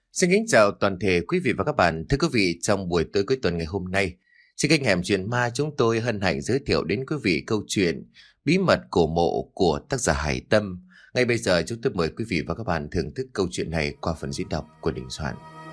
Xin kính chào toàn thể quý vị và các bạn. Thưa quý vị, trong buổi tối cuối tuần ngày hôm nay, trên kênh Hẻm Chuyện Ma chúng tôi hân hạnh giới thiệu đến quý vị câu chuyện Bí mật cổ mộ của tác giả Hải Tâm. Ngay bây giờ chúng tôi mời quý vị và các bạn thưởng thức câu chuyện này qua phần diễn đọc của Đình Soạn.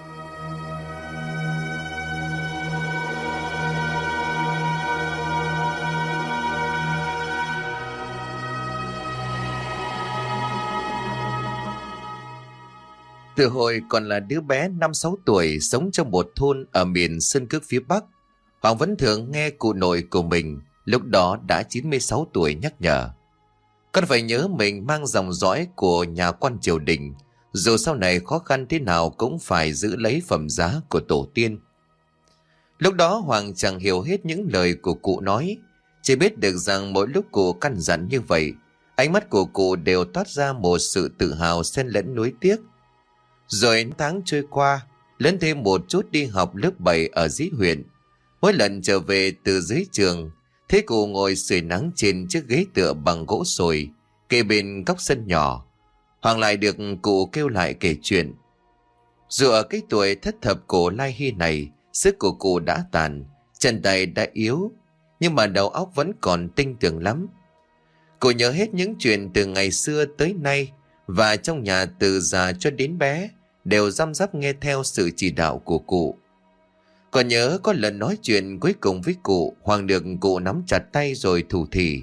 Từ hồi còn là đứa bé 5-6 tuổi sống trong một thôn ở miền Sơn Cước phía Bắc, Hoàng vẫn thường nghe cụ nội của mình, lúc đó đã 96 tuổi nhắc nhở. Con phải nhớ mình mang dòng dõi của nhà quan triều đình, dù sau này khó khăn thế nào cũng phải giữ lấy phẩm giá của tổ tiên. Lúc đó Hoàng chẳng hiểu hết những lời của cụ nói, chỉ biết được rằng mỗi lúc cụ căn dặn như vậy, ánh mắt của cụ đều toát ra một sự tự hào xen lẫn nuối tiếc. Rồi tháng trôi qua, lớn thêm một chút đi học lớp 7 ở dưới huyện. Mỗi lần trở về từ dưới trường, thấy cụ ngồi sưởi nắng trên chiếc ghế tựa bằng gỗ sồi, kề bên góc sân nhỏ. Hoàng lại được cụ kêu lại kể chuyện. Dù ở cái tuổi thất thập cổ lai hy này, sức của cụ đã tàn, chân tay đã yếu, nhưng mà đầu óc vẫn còn tinh tường lắm. Cụ nhớ hết những chuyện từ ngày xưa tới nay, và trong nhà từ già cho đến bé đều răm rắp nghe theo sự chỉ đạo của cụ. Còn nhớ có lần nói chuyện cuối cùng với cụ, Hoàng được cụ nắm chặt tay rồi thủ thỉ.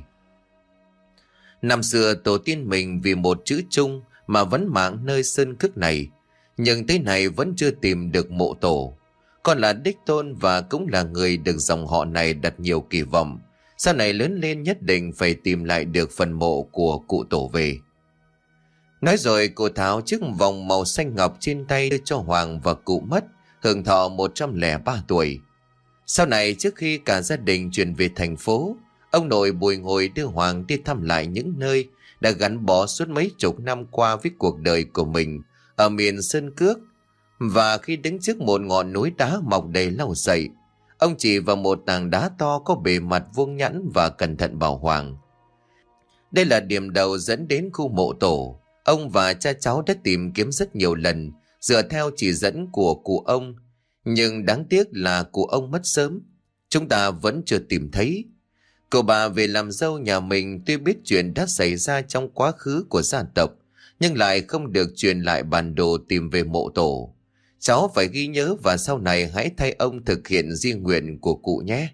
Năm xưa tổ tiên mình vì một chữ chung mà vẫn mạng nơi sơn cước này, nhưng tới nay vẫn chưa tìm được mộ tổ. Con là đích tôn và cũng là người được dòng họ này đặt nhiều kỳ vọng, sau này lớn lên nhất định phải tìm lại được phần mộ của cụ tổ về. Nói rồi cụ tháo chiếc vòng màu xanh ngọc trên tay đưa cho Hoàng và cụ mất, hưởng thọ 103 tuổi. Sau này trước khi cả gia đình chuyển về thành phố, ông nội bồi hồi đưa Hoàng đi thăm lại những nơi đã gắn bó suốt mấy chục năm qua với cuộc đời của mình ở miền Sơn Cước. Và khi đứng trước một ngọn núi đá mọc đầy lau sậy, ông chỉ vào một tảng đá to có bề mặt vuông nhẵn và cẩn thận bảo Hoàng: đây là điểm đầu dẫn đến khu mộ tổ. Ông và cha cháu đã tìm kiếm rất nhiều lần, dựa theo chỉ dẫn của cụ ông. Nhưng đáng tiếc là cụ ông mất sớm, chúng ta vẫn chưa tìm thấy. Cậu bà về làm dâu nhà mình tuy biết chuyện đã xảy ra trong quá khứ của gia tộc, nhưng lại không được truyền lại bản đồ tìm về mộ tổ. Cháu phải ghi nhớ và sau này hãy thay ông thực hiện di nguyện của cụ nhé.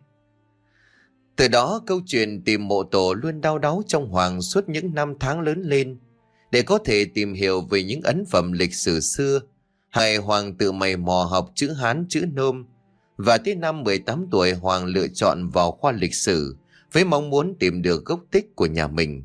Từ đó câu chuyện tìm mộ tổ luôn đau đáu trong Hoàng suốt những năm tháng lớn lên. Để có thể tìm hiểu về những ấn phẩm lịch sử xưa, hai Hoàng tự mày mò học chữ Hán chữ Nôm. Và tới năm 18 tuổi Hoàng lựa chọn vào khoa lịch sử với mong muốn tìm được gốc tích của nhà mình.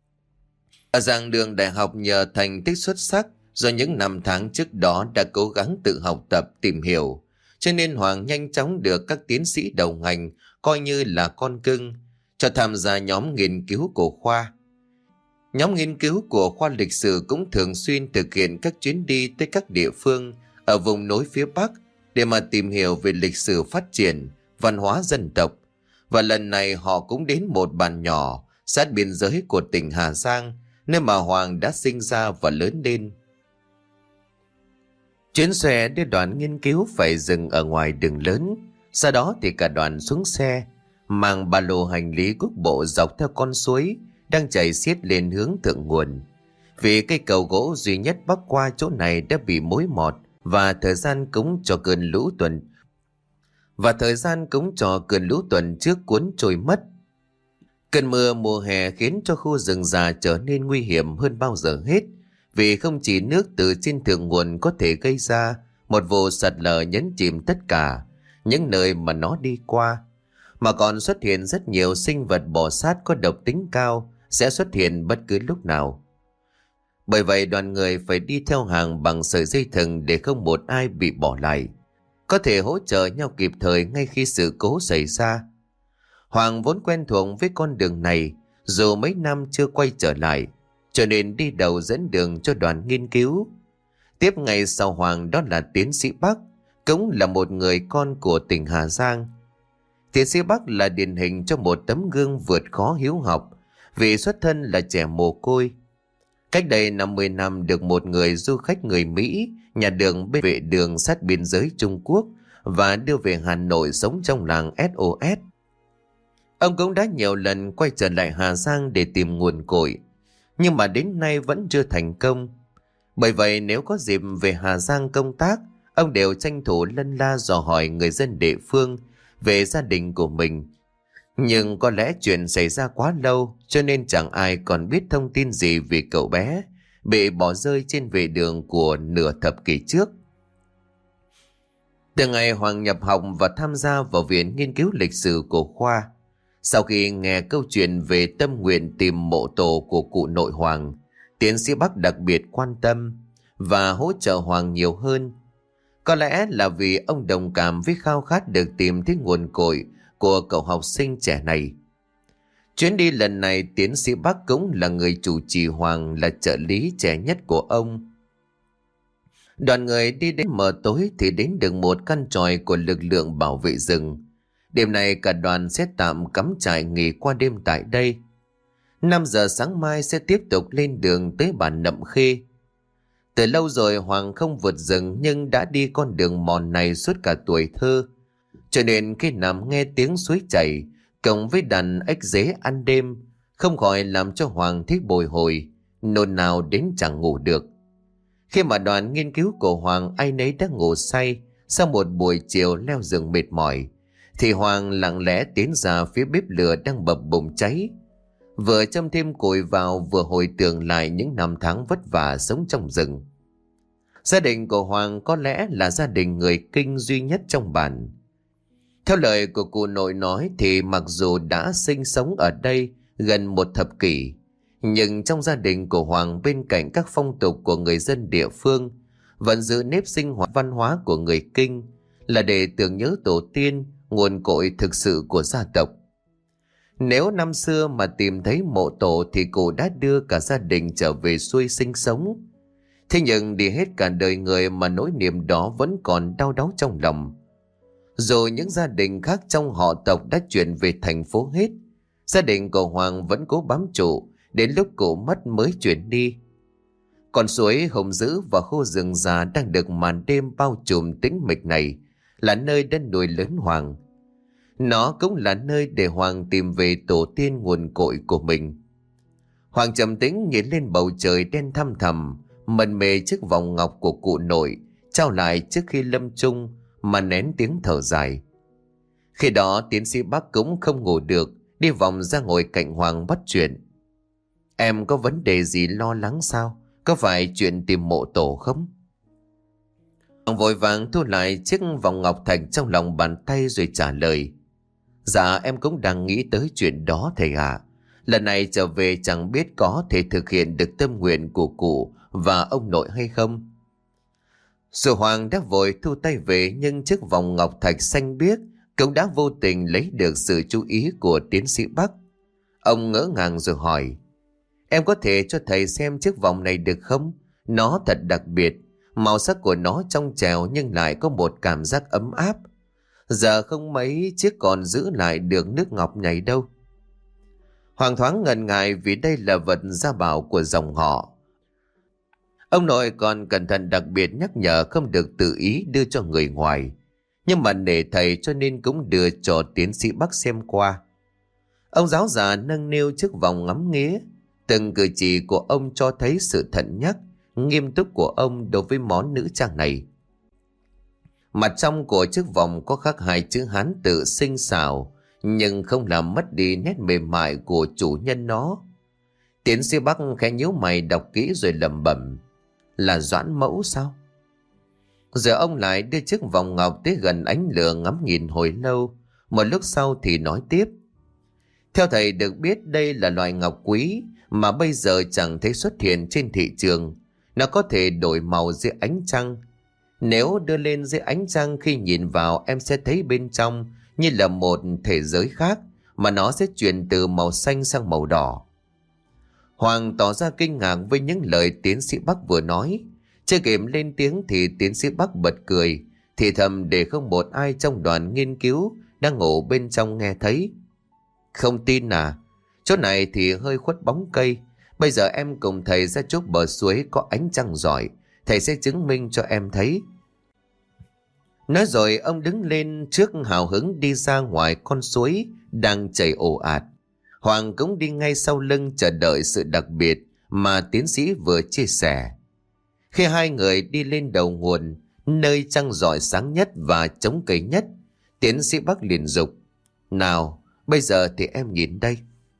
Ở giảng đường đại học nhờ thành tích xuất sắc do những năm tháng trước đó đã cố gắng tự học tập tìm hiểu, cho nên Hoàng nhanh chóng được các tiến sĩ đầu ngành coi như là con cưng, cho tham gia nhóm nghiên cứu của khoa. Nhóm nghiên cứu của khoa lịch sử cũng thường xuyên thực hiện các chuyến đi tới các địa phương ở vùng núi phía Bắc để mà tìm hiểu về lịch sử phát triển, văn hóa dân tộc. Và lần này họ cũng đến một bản nhỏ sát biên giới của tỉnh Hà Giang, nơi mà Hoàng đã sinh ra và lớn lên. Chuyến xe đưa đoàn nghiên cứu phải dừng ở ngoài đường lớn. Sau đó thì cả đoàn xuống xe, mang ba lô hành lý quốc bộ dọc theo con suối đang chảy xiết lên hướng thượng nguồn. Vì cây cầu gỗ duy nhất bắc qua chỗ này đã bị mối mọt và thời gian cúng cho cơn lũ tuần trước cuốn trôi mất. Cơn mưa mùa hè khiến cho khu rừng già trở nên nguy hiểm hơn bao giờ hết, vì không chỉ nước từ trên thượng nguồn có thể gây ra một vụ sạt lở nhấn chìm tất cả những nơi mà nó đi qua, mà còn xuất hiện rất nhiều sinh vật bò sát có độc tính cao sẽ xuất hiện bất cứ lúc nào. Bởi vậy đoàn người phải đi theo hàng bằng sợi dây thừng để không một ai bị bỏ lại, có thể hỗ trợ nhau kịp thời ngay khi sự cố xảy ra. Hoàng vốn quen thuộc với con đường này dù mấy năm chưa quay trở lại, cho nên đi đầu dẫn đường cho đoàn nghiên cứu. Tiếp ngay sau Hoàng đó là tiến sĩ Bắc, cũng là một người con của tỉnh Hà Giang. Tiến sĩ Bắc là điển hình cho một tấm gương vượt khó hiếu học, vì xuất thân là trẻ mồ côi. Cách đây 50 năm được một người du khách người Mỹ nhặt được bên vệ đường sát biên giới Trung Quốc và đưa về Hà Nội sống trong làng SOS. Ông cũng đã nhiều lần quay trở lại Hà Giang để tìm nguồn cội, nhưng mà đến nay vẫn chưa thành công. Bởi vậy nếu có dịp về Hà Giang công tác, ông đều tranh thủ lân la dò hỏi người dân địa phương về gia đình của mình. Nhưng có lẽ chuyện xảy ra quá lâu cho nên chẳng ai còn biết thông tin gì về cậu bé bị bỏ rơi trên vệ đường của nửa thập kỷ trước. Từ ngày Hoàng nhập học và tham gia vào Viện Nghiên cứu Lịch sử của khoa, sau khi nghe câu chuyện về tâm nguyện tìm mộ tổ của cụ nội Hoàng, tiến sĩ Bắc đặc biệt quan tâm và hỗ trợ Hoàng nhiều hơn. Có lẽ là vì ông đồng cảm với khao khát được tìm thấy nguồn cội của cậu học sinh trẻ này. Chuyến đi lần này tiến sĩ Bắc cũng là người chủ trì, Hoàng là trợ lý trẻ nhất của ông. Đoàn người đi đến mờ tối thì đến được một căn chòi của lực lượng bảo vệ rừng. Đêm nay cả đoàn sẽ tạm cắm trại nghỉ qua đêm tại đây. 5 giờ sáng mai sẽ tiếp tục lên đường tới bản Nậm Khê. Từ lâu rồi Hoàng không vượt rừng nhưng đã đi con đường mòn này suốt cả tuổi thơ. Cho nên khi nằm nghe tiếng suối chảy cộng với đàn ếch dế ăn đêm không khỏi làm cho Hoàng thấy bồi hồi, nôn nao đến chẳng ngủ được. Khi mà đoàn nghiên cứu của Hoàng ai nấy đã ngủ say sau một buổi chiều leo rừng mệt mỏi, thì Hoàng lặng lẽ tiến ra phía bếp lửa đang bập bùng cháy. Vừa châm thêm củi vào vừa hồi tưởng lại những năm tháng vất vả sống trong rừng. Gia đình của Hoàng có lẽ là gia đình người Kinh duy nhất trong bản. Theo lời của cụ nội nói thì mặc dù đã sinh sống ở đây gần một thập kỷ, nhưng trong gia đình của Hoàng bên cạnh các phong tục của người dân địa phương vẫn giữ nếp sinh hoạt văn hóa của người Kinh là để tưởng nhớ tổ tiên, nguồn cội thực sự của gia tộc. Nếu năm xưa mà tìm thấy mộ tổ thì cụ đã đưa cả gia đình trở về xuôi sinh sống. Thế nhưng đi hết cả đời người mà nỗi niềm đó vẫn còn đau đáu trong lòng. Rồi những gia đình khác trong họ tộc đã chuyển về thành phố hết, gia đình của Hoàng vẫn cố bám trụ đến lúc cụ mất mới chuyển đi. Con suối hùng dữ và khu rừng già đang được màn đêm bao trùm tĩnh mịch này là nơi đã nuôi lớn Hoàng. Nó cũng là nơi để Hoàng tìm về tổ tiên nguồn cội của mình. Hoàng trầm tĩnh nhìn lên bầu trời đen thăm thẳm, mân mê chiếc vòng ngọc của cụ nội trao lại trước khi lâm chung mà nén tiếng thở dài. Khi đó tiến sĩ Bắc cũng không ngủ được, đi vòng ra ngồi cạnh Hoàng bắt chuyện. Em có vấn đề gì lo lắng sao? Có phải chuyện tìm mộ tổ không? Hoàng vội vàng thu lại chiếc vòng ngọc thạch trong lòng bàn tay rồi trả lời. Dạ em cũng đang nghĩ tới chuyện đó thầy ạ. Lần này trở về chẳng biết có thể thực hiện được tâm nguyện của cụ và ông nội hay không. Rồi Hoàng đã vội thu tay về, nhưng chiếc vòng ngọc thạch xanh biếc cũng đã vô tình lấy được sự chú ý của tiến sĩ Bắc. Ông ngỡ ngàng rồi hỏi. Em có thể cho thầy xem chiếc vòng này được không? Nó thật đặc biệt, màu sắc của nó trong trẻo nhưng lại có một cảm giác ấm áp. Giờ không mấy chiếc còn giữ lại được nước ngọc này đâu. Hoàng thoáng ngần ngại vì đây là vật gia bảo của dòng họ. Ông nội còn cẩn thận đặc biệt nhắc nhở không được tự ý đưa cho người ngoài. Nhưng mà nể thầy cho nên cũng đưa cho tiến sĩ Bắc xem qua. Ông giáo già nâng niu chiếc vòng ngắm nghía. Từng cử chỉ của ông cho thấy sự thận nhắc, nghiêm túc của ông đối với món nữ trang này. Mặt trong của chiếc vòng có khắc hai chữ Hán tự tinh xảo, nhưng không làm mất đi nét mềm mại của chủ nhân nó. Tiến sĩ Bắc khẽ nhíu mày đọc kỹ rồi lẩm bẩm. Là Doãn Mẫu sao? Giờ ông lại đưa chiếc vòng ngọc tới gần ánh lửa ngắm nhìn hồi lâu. Một lúc sau thì nói tiếp. Theo thầy được biết đây là loại ngọc quý mà bây giờ chẳng thấy xuất hiện trên thị trường. Nó có thể đổi màu dưới ánh trăng. Nếu đưa lên dưới ánh trăng, khi nhìn vào em sẽ thấy bên trong như là một thế giới khác, mà nó sẽ chuyển từ màu xanh sang màu đỏ. Hoàng tỏ ra kinh ngạc với những lời tiến sĩ Bắc vừa nói. Chưa kịp lên tiếng thì tiến sĩ Bắc bật cười, thì thầm để không một ai trong đoàn nghiên cứu đang ngủ bên trong nghe thấy. Không tin à? Chỗ này thì hơi khuất bóng cây, Bây giờ em cùng thầy ra chỗ bờ suối có ánh trăng rọi, thầy sẽ chứng minh cho em thấy. Nói rồi ông đứng lên trước hào hứng đi ra ngoài con suối đang chảy ồ ạt. Hoàng cũng đi ngay sau lưng chờ đợi sự đặc biệt mà tiến sĩ vừa chia sẻ. Khi hai người đi lên đầu nguồn, nơi trăng rọi sáng nhất và trống cây nhất, tiến sĩ Bắc liền dục: nào, bây giờ thì em nhìn đây.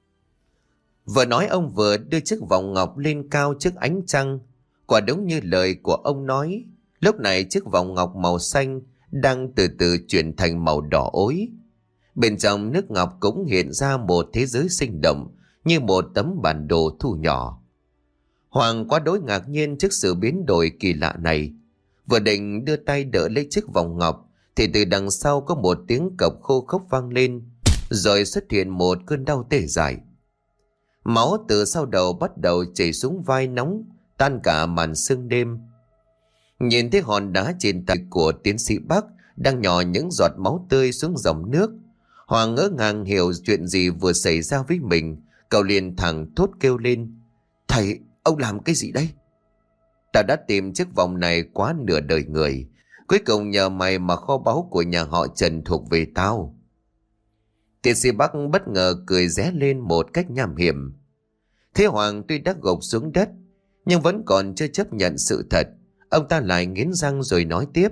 Vừa nói ông vừa đưa chiếc vòng ngọc lên cao trước ánh trăng. Quả đúng như lời của ông nói, lúc này chiếc vòng ngọc màu xanh đang từ từ chuyển thành màu đỏ ối. Bên trong nước ngọc cũng hiện ra một thế giới sinh động như một tấm bản đồ thu nhỏ. Hoàng quá đối ngạc nhiên trước sự biến đổi kỳ lạ này. Vừa định đưa tay đỡ lấy chiếc vòng ngọc thì từ đằng sau có một tiếng cộc khô khốc vang lên, rồi xuất hiện một cơn đau tê dại. Máu từ sau đầu bắt đầu chảy xuống vai nóng, tan cả màn sương đêm. Nhìn thấy hòn đá trên tay của tiến sĩ Bắc đang nhỏ những giọt máu tươi xuống dòng nước, Hoàng ngỡ ngàng hiểu chuyện gì vừa xảy ra với mình. Cậu liền thẳng thốt kêu lên: thầy, ông làm cái gì đây? Ta đã tìm chiếc vòng này quá nửa đời người, cuối cùng nhờ mày mà kho báu của nhà họ Trần thuộc về tao. Tiến sĩ Bắc bất ngờ cười ré lên một cách nham hiểm. Thế Hoàng tuy đã gục xuống đất nhưng vẫn còn chưa chấp nhận sự thật. Ông ta lại nghiến răng rồi nói tiếp: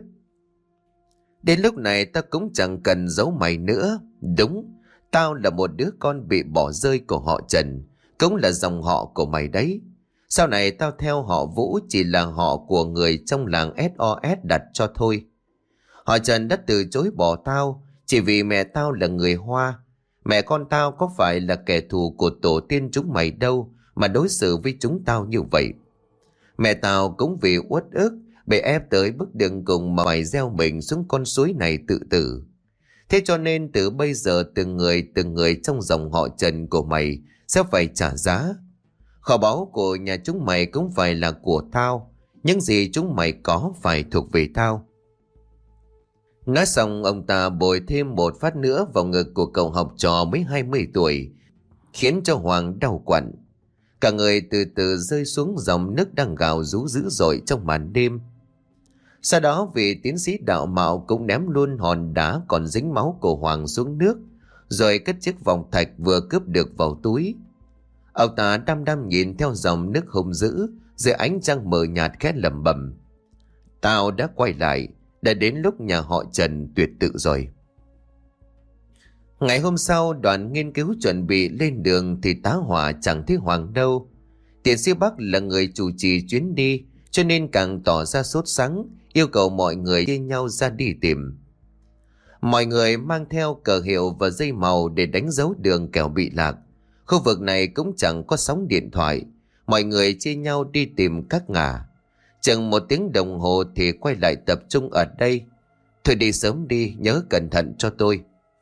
đến lúc này ta cũng chẳng cần giấu mày nữa. Đúng, tao là một đứa con bị bỏ rơi của họ Trần, cũng là dòng họ của mày đấy. Sau này tao theo họ Vũ chỉ là họ của người trong làng SOS đặt cho thôi. Họ Trần đã từ chối bỏ tao chỉ vì mẹ tao là người Hoa. Mẹ con tao có phải là kẻ thù của tổ tiên chúng mày đâu mà đối xử với chúng tao như vậy. Mẹ tao cũng vì uất ức bị ép tới bước đường cùng mà mày gieo mình xuống con suối này tự tử. Thế cho nên từ bây giờ từng người trong dòng họ Trần của mày sẽ phải trả giá. Kho báu của nhà chúng mày cũng phải là của tao. Những gì chúng mày có phải thuộc về tao. Nói xong ông ta bồi thêm một phát nữa vào ngực của cậu học trò mới 20 tuổi, khiến cho Hoàng đau quặn. Cả người từ từ rơi xuống dòng nước đang gào rú dữ dội trong màn đêm. Sau đó vị tiến sĩ đạo mạo cũng ném luôn hòn đá còn dính máu của Hoàng xuống nước, rồi cất chiếc vòng thạch vừa cướp được vào túi. Ông ta đăm đăm nhìn theo dòng nước hung dữ dưới ánh trăng mờ nhạt khẽ lẩm bẩm: tao đã quay lại, đã đến lúc nhà họ Trần tuyệt tự rồi. Ngày hôm sau, đoàn nghiên cứu chuẩn bị lên đường thì tá hỏa chẳng thấy Hoàng đâu. Tiến sĩ Bắc là người chủ trì chuyến đi cho nên càng tỏ ra sốt sắng, yêu cầu mọi người chia nhau ra đi tìm. Mọi người mang theo cờ hiệu và dây màu để đánh dấu đường kẻo bị lạc. Khu vực này cũng chẳng có sóng điện thoại. Mọi người chia nhau đi tìm các ngả. Chừng 1 tiếng đồng hồ thì quay lại tập trung ở đây. Thôi đi sớm đi, nhớ cẩn thận cho tôi.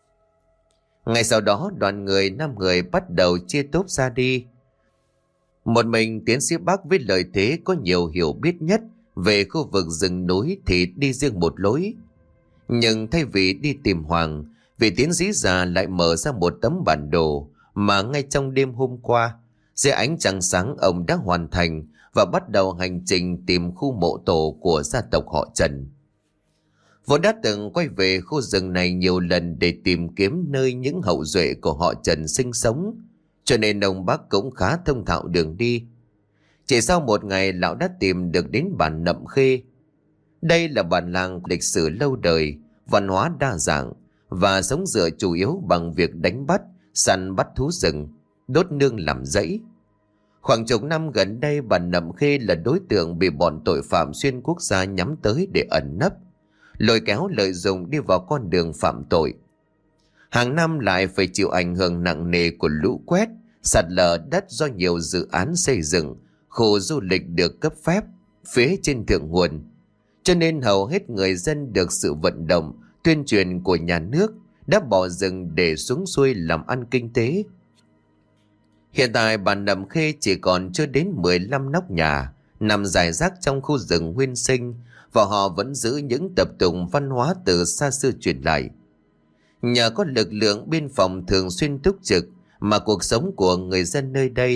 Ngay sau đó đoàn người 5 người bắt đầu chia tốp ra đi. Một mình tiến sĩ Bắc với lợi thế có nhiều hiểu biết nhất về khu vực rừng núi thì đi riêng một lối. Nhưng thay vì đi tìm Hoàng, vị tiến sĩ già lại mở ra một tấm bản đồ mà ngay trong đêm hôm qua, dưới ánh trăng sáng ông đã hoàn thành và bắt đầu hành trình tìm khu mộ tổ của gia tộc họ Trần. Vốn đã từng quay về khu rừng này nhiều lần để tìm kiếm nơi những hậu duệ của họ Trần sinh sống, cho nên ông Bắc cũng khá thông thạo đường đi. Chỉ sau 1 ngày lão đã tìm được đến bản Nậm Khê. Đây là bản làng lịch sử lâu đời, văn hóa đa dạng và sống dựa chủ yếu bằng việc đánh bắt, săn bắt thú rừng, đốt nương làm rẫy. Khoảng chục năm gần đây, bản Nậm Khê là đối tượng bị bọn tội phạm xuyên quốc gia nhắm tới để ẩn nấp, lôi kéo lợi dụng đi vào con đường phạm tội. Hàng năm lại phải chịu ảnh hưởng nặng nề của lũ quét, sạt lở đất do nhiều dự án xây dựng, khu du lịch được cấp phép phía trên thượng nguồn. Cho nên hầu hết người dân được sự vận động, tuyên truyền của nhà nước đã bỏ rừng để xuống xuôi làm ăn kinh tế. Hiện tại bản Nậm Khê chỉ còn chưa đến 15 nóc nhà nằm rải rác trong khu rừng nguyên sinh, và họ vẫn giữ những tập tục văn hóa từ xa xưa truyền lại. Nhờ có lực lượng biên phòng thường xuyên túc trực mà cuộc sống của người dân nơi đây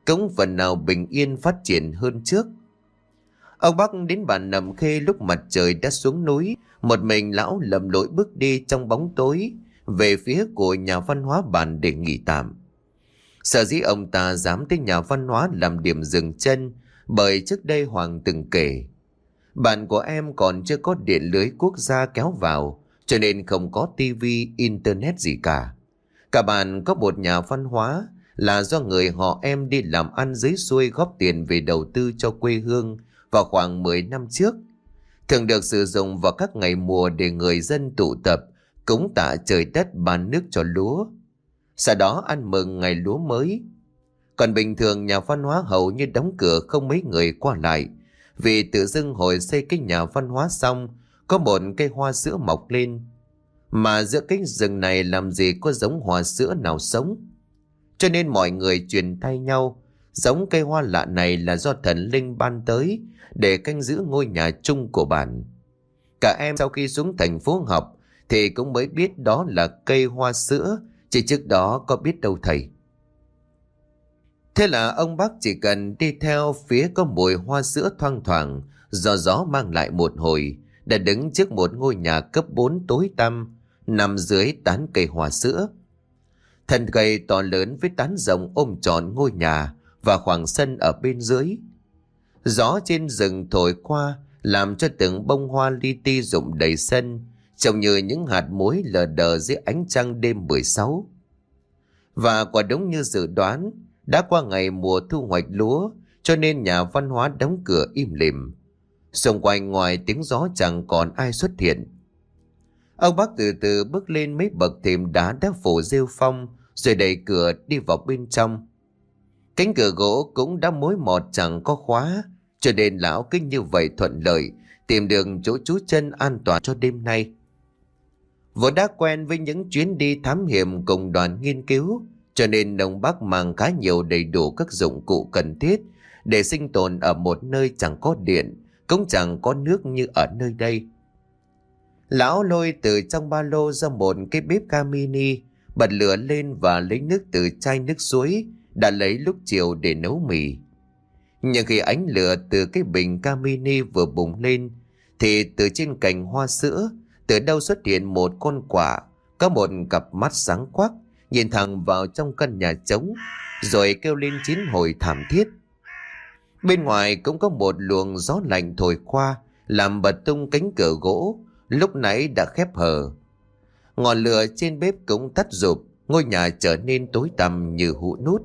cũng phần nào bình yên phát triển hơn trước. Ông Bắc đến bản Nậm Khê lúc mặt trời đã xuống núi, một mình lão lầm lỗi bước đi trong bóng tối về phía của nhà văn hóa bản để nghỉ tạm. Sở dĩ ông ta dám tới nhà văn hóa làm điểm dừng chân, bởi trước đây Hoàng từng kể, bản của em còn chưa có điện lưới quốc gia kéo vào, cho nên không có tivi, internet gì cả. Cả bản có một nhà văn hóa là do người họ em đi làm ăn dưới xuôi góp tiền về đầu tư cho quê hương vào khoảng 10 năm trước, thường được sử dụng vào các ngày mùa để người dân tụ tập cúng tạ trời đất ban nước cho lúa, sau đó ăn mừng ngày lúa mới. Còn bình thường nhà văn hóa hầu như đóng cửa, không mấy người qua lại, vì tự dưng hồi xây cái nhà văn hóa xong có một cây hoa sữa mọc lên, mà giữa cái rừng này làm gì có giống hoa sữa nào sống, cho nên mọi người truyền thay nhau. Giống cây hoa lạ này là do thần linh ban tới để canh giữ ngôi nhà chung của bản. Cả em sau khi xuống thành phố học thì cũng mới biết đó là cây hoa sữa, chỉ trước đó có biết đâu thầy. Thế là ông bác chỉ cần đi theo phía có mùi hoa sữa thoang thoảng do gió mang lại một hồi, đã đứng trước một ngôi nhà cấp 4 tối tăm nằm dưới tán cây hoa sữa. Thân cây to lớn với tán rộng ôm trọn ngôi nhà và khoảng sân ở bên dưới. Gió trên rừng thổi qua làm cho từng bông hoa li ti rụng đầy sân, trông như những hạt muối lờ đờ dưới ánh trăng đêm 16. Và quả đúng như dự đoán, đã qua ngày mùa thu hoạch lúa, cho nên nhà văn hóa đóng cửa im lìm. Xung quanh ngoài tiếng gió chẳng còn ai xuất hiện. Ông bác từ từ bước lên mấy bậc thềm đá đã phủ rêu phong, rồi đẩy cửa đi vào bên trong. Cánh cửa gỗ cũng đã mối mọt chẳng có khóa, cho nên lão cứ như vậy thuận lợi tìm được chỗ trú chân an toàn cho đêm nay. Vốn đã quen với những chuyến đi thám hiểm cùng đoàn nghiên cứu, cho nên ông bác mang khá nhiều đầy đủ các dụng cụ cần thiết để sinh tồn ở một nơi chẳng có điện, cũng chẳng có nước như ở nơi đây. Lão lôi từ trong ba lô ra một cái bếp ga mini, bật lửa lên và lấy nước từ chai nước suối đã lấy lúc chiều để nấu mì. Nhưng khi ánh lửa từ cái bình ga mini vừa bùng lên, thì từ trên cành hoa sữa từ đâu xuất hiện một con quạ có một cặp mắt sáng quắc nhìn thẳng vào trong căn nhà trống, rồi kêu lên 9 hồi thảm thiết. Bên ngoài cũng có một luồng gió lạnh thổi qua, làm bật tung cánh cửa gỗ lúc nãy đã khép hờ. Ngọn lửa trên bếp cũng tắt rụp, ngôi nhà trở nên tối tăm như hũ nút.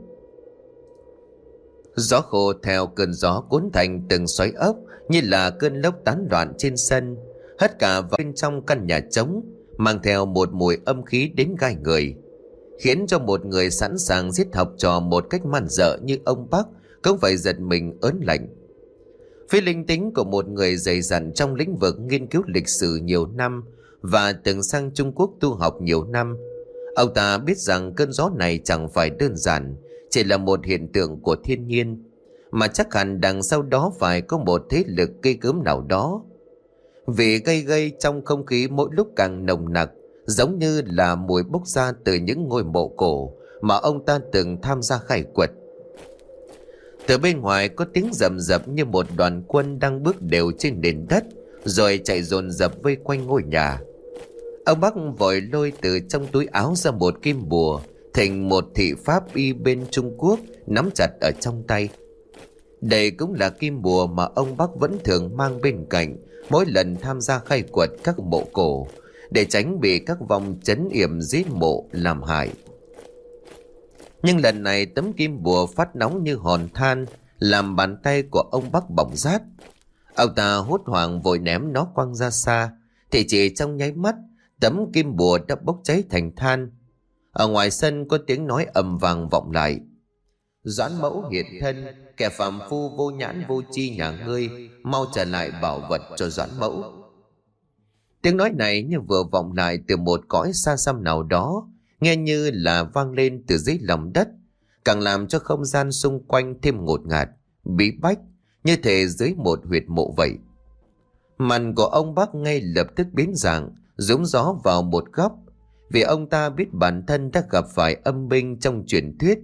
Gió khô theo cơn gió cuốn thành từng xoáy ốc, như là cơn lốc tán loạn trên sân, hất cả vào bên trong căn nhà trống, mang theo một mùi âm khí đến gai người, khiến cho một người sẵn sàng giết học trò một cách man dợ như ông Bắc cũng phải giật mình ớn lạnh. Phía linh tính của một người dày dặn trong lĩnh vực nghiên cứu lịch sử nhiều năm và từng sang Trung Quốc tu học nhiều năm, ông ta biết rằng cơn gió này chẳng phải đơn giản chỉ là một hiện tượng của thiên nhiên, mà chắc hẳn đằng sau đó phải có một thế lực gây gớm nào đó. Vì gây trong không khí mỗi lúc càng nồng nặc, giống như là mùi bốc ra từ những ngôi mộ cổ mà ông ta từng tham gia khai quật. Từ bên ngoài có tiếng rầm rập như một đoàn quân đang bước đều trên nền đất, rồi chạy dồn dập vây quanh ngôi nhà. Ông Bắc vội lôi từ trong túi áo ra một kim bùa thành một thị pháp y bên Trung Quốc, nắm chặt ở trong tay. Đây cũng là kim bùa mà ông Bắc vẫn thường mang bên cạnh mỗi lần tham gia khai quật các mộ cổ, để tránh bị các vong trấn yểm giết mộ làm hại. Nhưng lần này tấm kim bùa phát nóng như hòn than, làm bàn tay của ông Bắc bỏng rát. Ông ta hốt hoảng vội ném nó quăng ra xa, thì chỉ trong nháy mắt tấm kim bùa đã bốc cháy thành than. Ở ngoài sân có tiếng nói ầm vang vọng lại: Doãn mẫu hiện thân, kẻ phàm phu vô nhãn vô chi nhà ngươi, mau trả lại bảo vật cho Doãn mẫu. Tiếng nói này như vừa vọng lại từ một cõi xa xăm nào đó, nghe như là vang lên từ dưới lòng đất, càng làm cho không gian xung quanh thêm ngột ngạt, bí bách, như thể dưới một huyệt mộ vậy. Mặt của ông Bắc ngay lập tức biến dạng, rúm gió vào một góc, vì ông ta biết bản thân đã gặp phải âm binh trong truyền thuyết,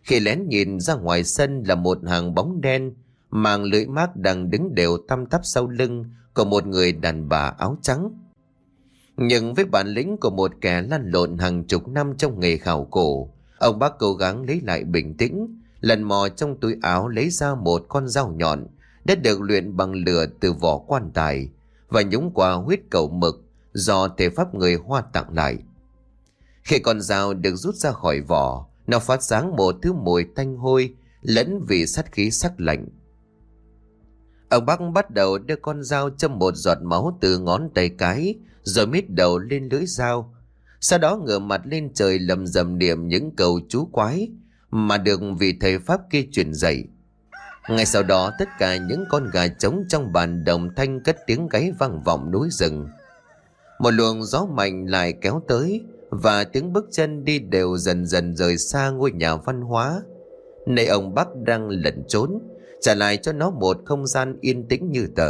Khi lén nhìn ra ngoài sân là một hàng bóng đen mang lưỡi mác đang đứng đều tăm tắp sau lưng của một người đàn bà áo trắng. Nhưng với bản lĩnh của một kẻ lăn lộn hàng chục năm trong nghề khảo cổ, ông bác cố gắng lấy lại bình tĩnh, lần mò trong túi áo lấy ra một con dao nhọn đã được luyện bằng lửa từ vỏ quan tài và nhúng qua huyết cầu mực do thể pháp người Hoa tặng lại. Khi con dao được rút ra khỏi vỏ, nó phát sáng một thứ mùi tanh hôi lẫn vị sát khí sắc lạnh. Ông bác bắt đầu đưa con dao châm một giọt máu từ ngón tay cái, rồi mít đầu lên lưỡi dao. Sau đó ngửa mặt lên trời lầm rầm niệm những câu chú quái mà được vị thầy pháp kia truyền dạy. Ngay sau đó tất cả những con gà trống trong bàn đồng thanh cất tiếng gáy vang vọng núi rừng. Một luồng gió mạnh lại kéo tới và tiếng bước chân đi đều dần dần rời xa ngôi nhà văn hóa, nơi ông bác đang lẩn trốn, trả lại cho nó một không gian yên tĩnh như tờ.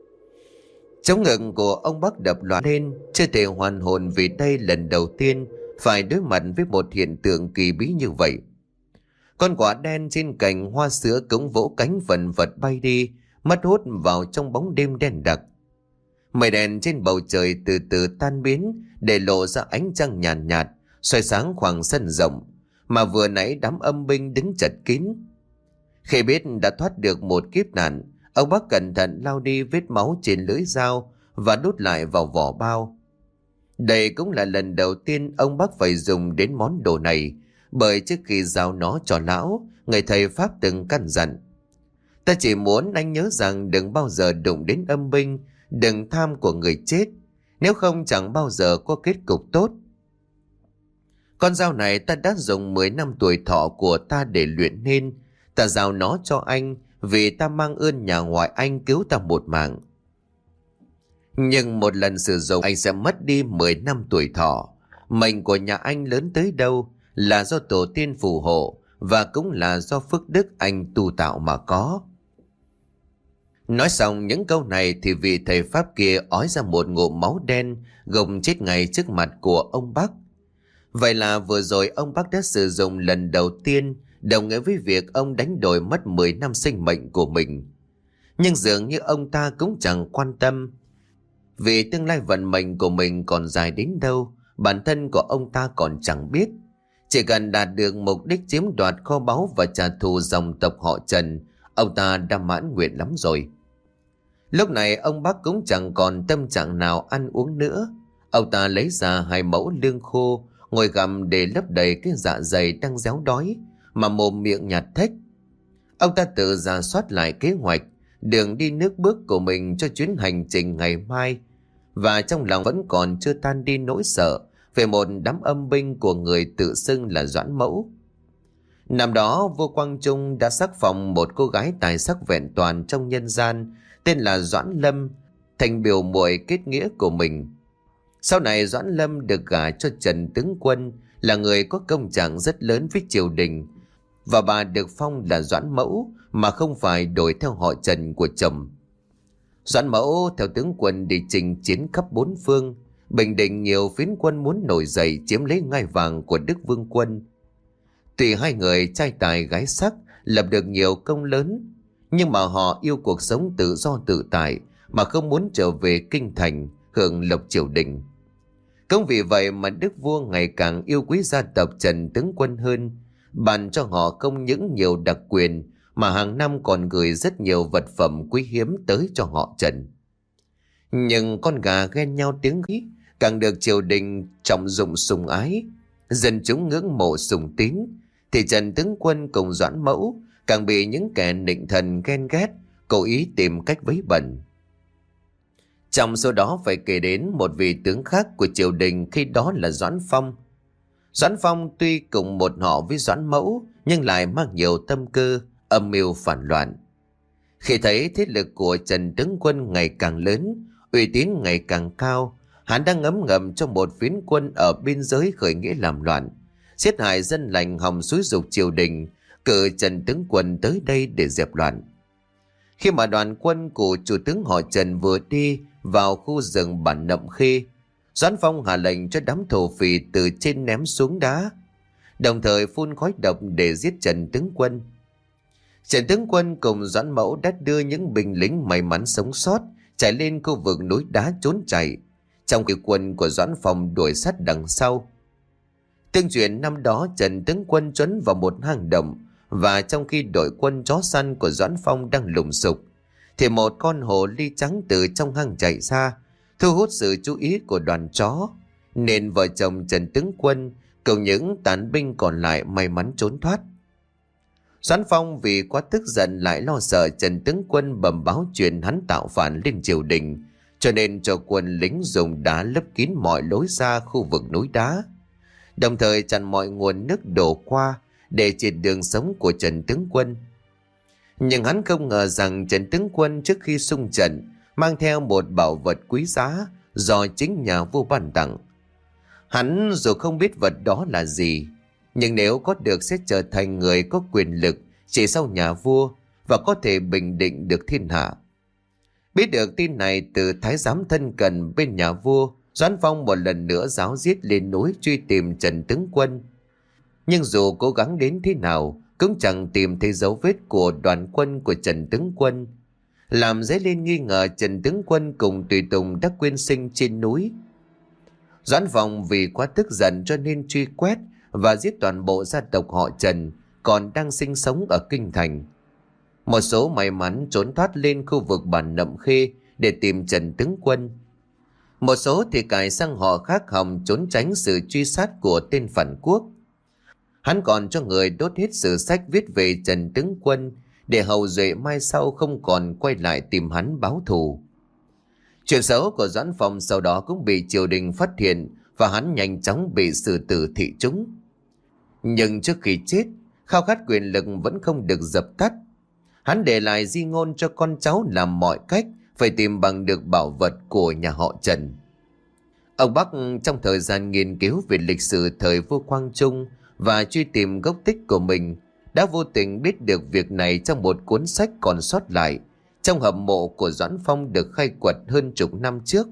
Chống ngực của ông bác đập loạn lên, chưa thể hoàn hồn vì đây lần đầu tiên phải đối mặt với một hiện tượng kỳ bí như vậy. Con quả đen trên cành hoa sữa cũng vỗ cánh vần vật bay đi, mất hút vào trong bóng đêm đen đặc. Mây đèn trên bầu trời từ từ tan biến để lộ ra ánh trăng nhàn nhạt, soi sáng khoảng sân rộng mà vừa nãy đám âm binh đứng chật kín. Khi biết đã thoát được một kiếp nạn, ông bác cẩn thận lau đi vết máu trên lưỡi dao và đút lại vào vỏ bao. Đây cũng là lần đầu tiên ông bác phải dùng đến món đồ này, bởi trước khi giao nó cho lão, người thầy pháp từng căn dặn: ta chỉ muốn anh nhớ rằng đừng bao giờ đụng đến âm binh, đừng tham của người chết, nếu không chẳng bao giờ có kết cục tốt. Con dao này ta đã dùng 10 năm tuổi thọ của ta để luyện nên, ta giao nó cho anh vì ta mang ơn nhà ngoại anh cứu ta một mạng. Nhưng một lần sử dụng anh sẽ mất đi 10 năm tuổi thọ. Mệnh của nhà anh lớn tới đâu là do tổ tiên phù hộ và cũng là do phước đức anh tu tạo mà có. Nói xong những câu này thì vị thầy pháp kia ói ra một ngụm máu đen, gục chết ngay trước mặt của ông bác. Vậy là vừa rồi ông bác đã sử dụng lần đầu tiên, đồng nghĩa với việc ông đánh đổi mất 10 năm sinh mệnh của mình. Nhưng dường như ông ta cũng chẳng quan tâm, vì tương lai vận mệnh của mình còn dài đến đâu, bản thân của ông ta còn chẳng biết. Chỉ cần đạt được mục đích chiếm đoạt kho báu và trả thù dòng tộc họ Trần, ông ta đã mãn nguyện lắm rồi. Lúc này ông bác cũng chẳng còn tâm trạng nào ăn uống nữa. Ông ta lấy ra 2 mẫu lương khô, ngồi gặm để lấp đầy cái dạ dày đang réo đói, mà mồm miệng nhạt thếch. Ông ta tự rà soát lại kế hoạch, đường đi nước bước của mình cho chuyến hành trình ngày mai, và trong lòng vẫn còn chưa tan đi nỗi sợ về một đám âm binh của người tự xưng là Doãn Mẫu. Năm đó vua Quang Trung đã sắc phong một cô gái tài sắc vẹn toàn trong nhân gian tên là Doãn Lâm thành biểu muội kết nghĩa của mình. Sau này Doãn Lâm được gả cho Trần Tướng Quân, là người có công trạng rất lớn với triều đình, và bà được phong là Doãn Mẫu mà không phải đổi theo họ Trần của chồng. Doãn Mẫu theo tướng quân đi chinh chiến khắp 4 phương, bình định nhiều phiến quân muốn nổi dậy chiếm lấy ngai vàng của Đức Vương Quân. Tuy hai người trai tài gái sắc lập được nhiều công lớn, nhưng mà họ yêu cuộc sống tự do tự tại mà không muốn trở về kinh thành hưởng lộc triều đình. Cũng vì vậy mà Đức Vua ngày càng yêu quý gia tộc Trần Tướng Quân hơn, ban cho họ không những nhiều đặc quyền mà hàng năm còn gửi rất nhiều vật phẩm quý hiếm tới cho họ Trần. Nhưng con gà ghen nhau tiếng khí càng được triều đình trọng dụng sùng ái, dân chúng ngưỡng mộ sùng tín, thì Trần Tướng Quân cùng Doãn Mẫu càng bị những kẻ nịnh thần ghen ghét, cố ý tìm cách vấy bẩn. Trong số đó phải kể đến một vị tướng khác của triều đình khi đó là Doãn Phong. Doãn Phong tuy cùng một họ với Doãn Mẫu nhưng lại mang nhiều tâm cơ, âm mưu phản loạn. Khi thấy thế lực của Trần Tướng Quân ngày càng lớn, uy tín ngày càng cao, hắn đang ngấm ngầm cho một phiến quân ở biên giới khởi nghĩa làm loạn, giết hại dân lành, hòng xúi giục triều đình cử Trần Tướng Quân tới đây để dẹp loạn. Khi mà đoàn quân của chủ tướng họ Trần vừa đi vào khu rừng bản Nậm Khê, Doãn Phong hạ lệnh cho đám thổ phỉ từ trên ném xuống đá. đồng thời phun khói độc để giết Trần tướng quân. Trần tướng quân cùng Doãn Mẫu đã đưa những binh lính may mắn sống sót chạy lên khu vực núi đá trốn chạy, trong khi quân của Doãn Phong đuổi sát đằng sau. Tương truyền năm đó Trần tướng quân trốn vào một hang động, và trong khi đội quân chó săn của Doãn Phong đang lùng sục, thì một con hồ ly trắng từ trong hang chạy ra, thu hút sự chú ý của đoàn chó, nên vợ chồng Trần tướng quân cùng những tàn binh còn lại may mắn trốn thoát. Doãn Phong vì quá tức giận lại lo sợ Trần tướng quân bẩm báo chuyện hắn tạo phản lên triều đình, cho nên cho quân lính dùng đá lấp kín mọi lối ra khu vực núi đá, đồng thời chặn mọi nguồn nước đổ qua để triệt đường sống của Trần tướng quân. Nhưng hắn không ngờ rằng Trần tướng quân trước khi xung trận mang theo một bảo vật quý giá do chính nhà vua ban tặng. Hắn dù không biết vật đó là gì, nhưng nếu có được sẽ trở thành người có quyền lực chỉ sau nhà vua và có thể bình định được thiên hạ. Biết được tin này từ thái giám thân cận bên nhà vua, Doãn Phong một lần nữa ráo riết lên núi truy tìm Trần tướng quân. Nhưng dù cố gắng đến thế nào cũng chẳng tìm thấy dấu vết của đoàn quân của Trần tướng quân, làm dấy lên nghi ngờ Trần tướng quân cùng tùy tùng đã quyên sinh trên núi. Doãn Phong vì quá tức giận cho nên truy quét và giết toàn bộ gia tộc họ Trần còn đang sinh sống ở kinh thành. Một số may mắn trốn thoát lên khu vực bản Nậm Khê để tìm Trần tướng quân. Một số thì cải sang họ khác hòng trốn tránh sự truy sát của tên phản quốc. Hắn còn cho người đốt hết sử sách viết về Trần tướng quân để hậu duệ mai sau không còn quay lại tìm hắn báo thù. Chuyện xấu của Doãn Phong sau đó cũng bị triều đình phát hiện và hắn nhanh chóng bị xử tử thị chúng. Nhưng trước khi chết, khao khát quyền lực vẫn không được dập tắt. Hắn để lại di ngôn cho con cháu làm mọi cách phải tìm bằng được bảo vật của nhà họ Trần. Ông Bắc trong thời gian nghiên cứu về lịch sử thời vua Quang Trung và truy tìm gốc tích của mình đã vô tình biết được việc này trong một cuốn sách còn sót lại trong hầm mộ của Doãn Phong được khai quật hơn chục năm trước.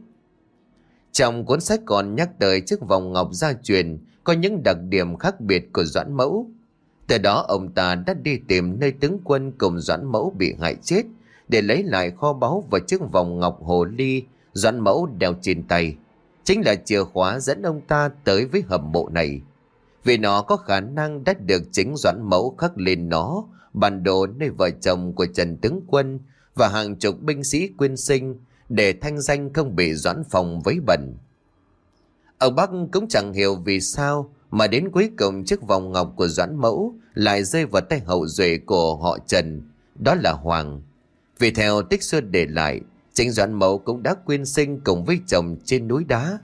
Trong cuốn sách còn nhắc tới chiếc vòng ngọc gia truyền có những đặc điểm khác biệt của Doãn Mẫu. Từ đó ông ta đã đi tìm nơi tướng quân cùng Doãn Mẫu bị hại chết để lấy lại kho báu và chiếc vòng ngọc hồ ly Doãn Mẫu đeo trên tay, chính là chìa khóa dẫn ông ta tới với hầm mộ này, vì nó có khả năng đã được chính Doãn Mẫu khắc lên nó bản đồ nơi vợ chồng của Trần tướng quân và hàng chục binh sĩ quyên sinh để thanh danh không bị Doãn Phong vấy bẩn. Ông Bắc cũng chẳng hiểu vì sao mà đến cuối cùng chiếc vòng ngọc của Doãn Mẫu lại rơi vào tay hậu duệ của họ Trần, đó là Hoàng. Vì theo tích xưa để lại, chính Doãn Mẫu cũng đã quyên sinh cùng với chồng trên núi đá.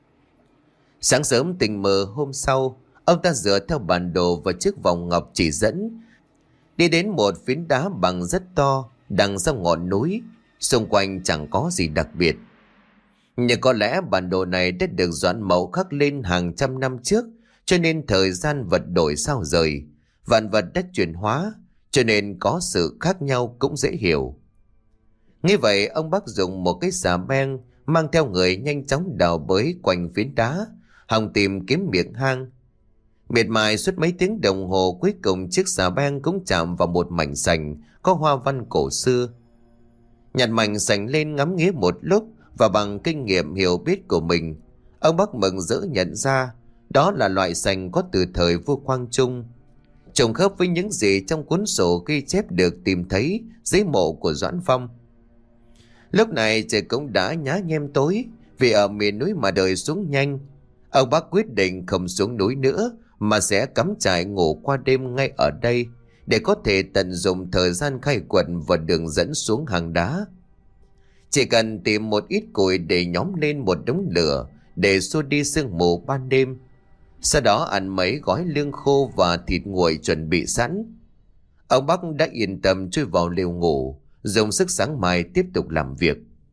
Sáng sớm tình mơ hôm sau, ông ta dựa theo bản đồ và chiếc vòng ngọc chỉ dẫn, đi đến một phiến đá bằng rất to đằng sau ngọn núi, xung quanh chẳng có gì đặc biệt. Nhưng có lẽ bản đồ này đã được Doãn Mẫu khắc lên hàng trăm năm trước, cho nên thời gian vật đổi sao rời, vạn vật đã chuyển hóa, cho nên có sự khác nhau cũng dễ hiểu. Như vậy ông Bắc dùng một cái xà beng mang theo người nhanh chóng đào bới quanh phiến đá, hòng tìm kiếm miệng hang. Miệt mài suốt mấy tiếng đồng hồ, cuối cùng chiếc xà beng cũng chạm vào một mảnh sành có hoa văn cổ xưa. Nhặt mảnh sành lên ngắm nghía một lúc và bằng kinh nghiệm hiểu biết của mình, ông Bắc mừng rỡ nhận ra đó là loại sành có từ thời vua Quang Trung, trùng khớp với những gì trong cuốn sổ ghi chép được tìm thấy dưới mộ của Doãn Phong. Lúc này trời cũng đã nhá nhem tối, vì ở miền núi mà đời xuống nhanh. Ông Bắc quyết định không xuống núi nữa mà sẽ cắm trại ngủ qua đêm ngay ở đây để có thể tận dụng thời gian khai quật và đường dẫn xuống hang đá. Chỉ cần tìm một ít củi để nhóm lên một đống lửa để xua đi sương mù ban đêm. Sau đó ăn mấy gói lương khô và thịt nguội chuẩn bị sẵn. Ông Bắc đã yên tâm chui vào lều ngủ, dùng sức sáng mai tiếp tục làm việc.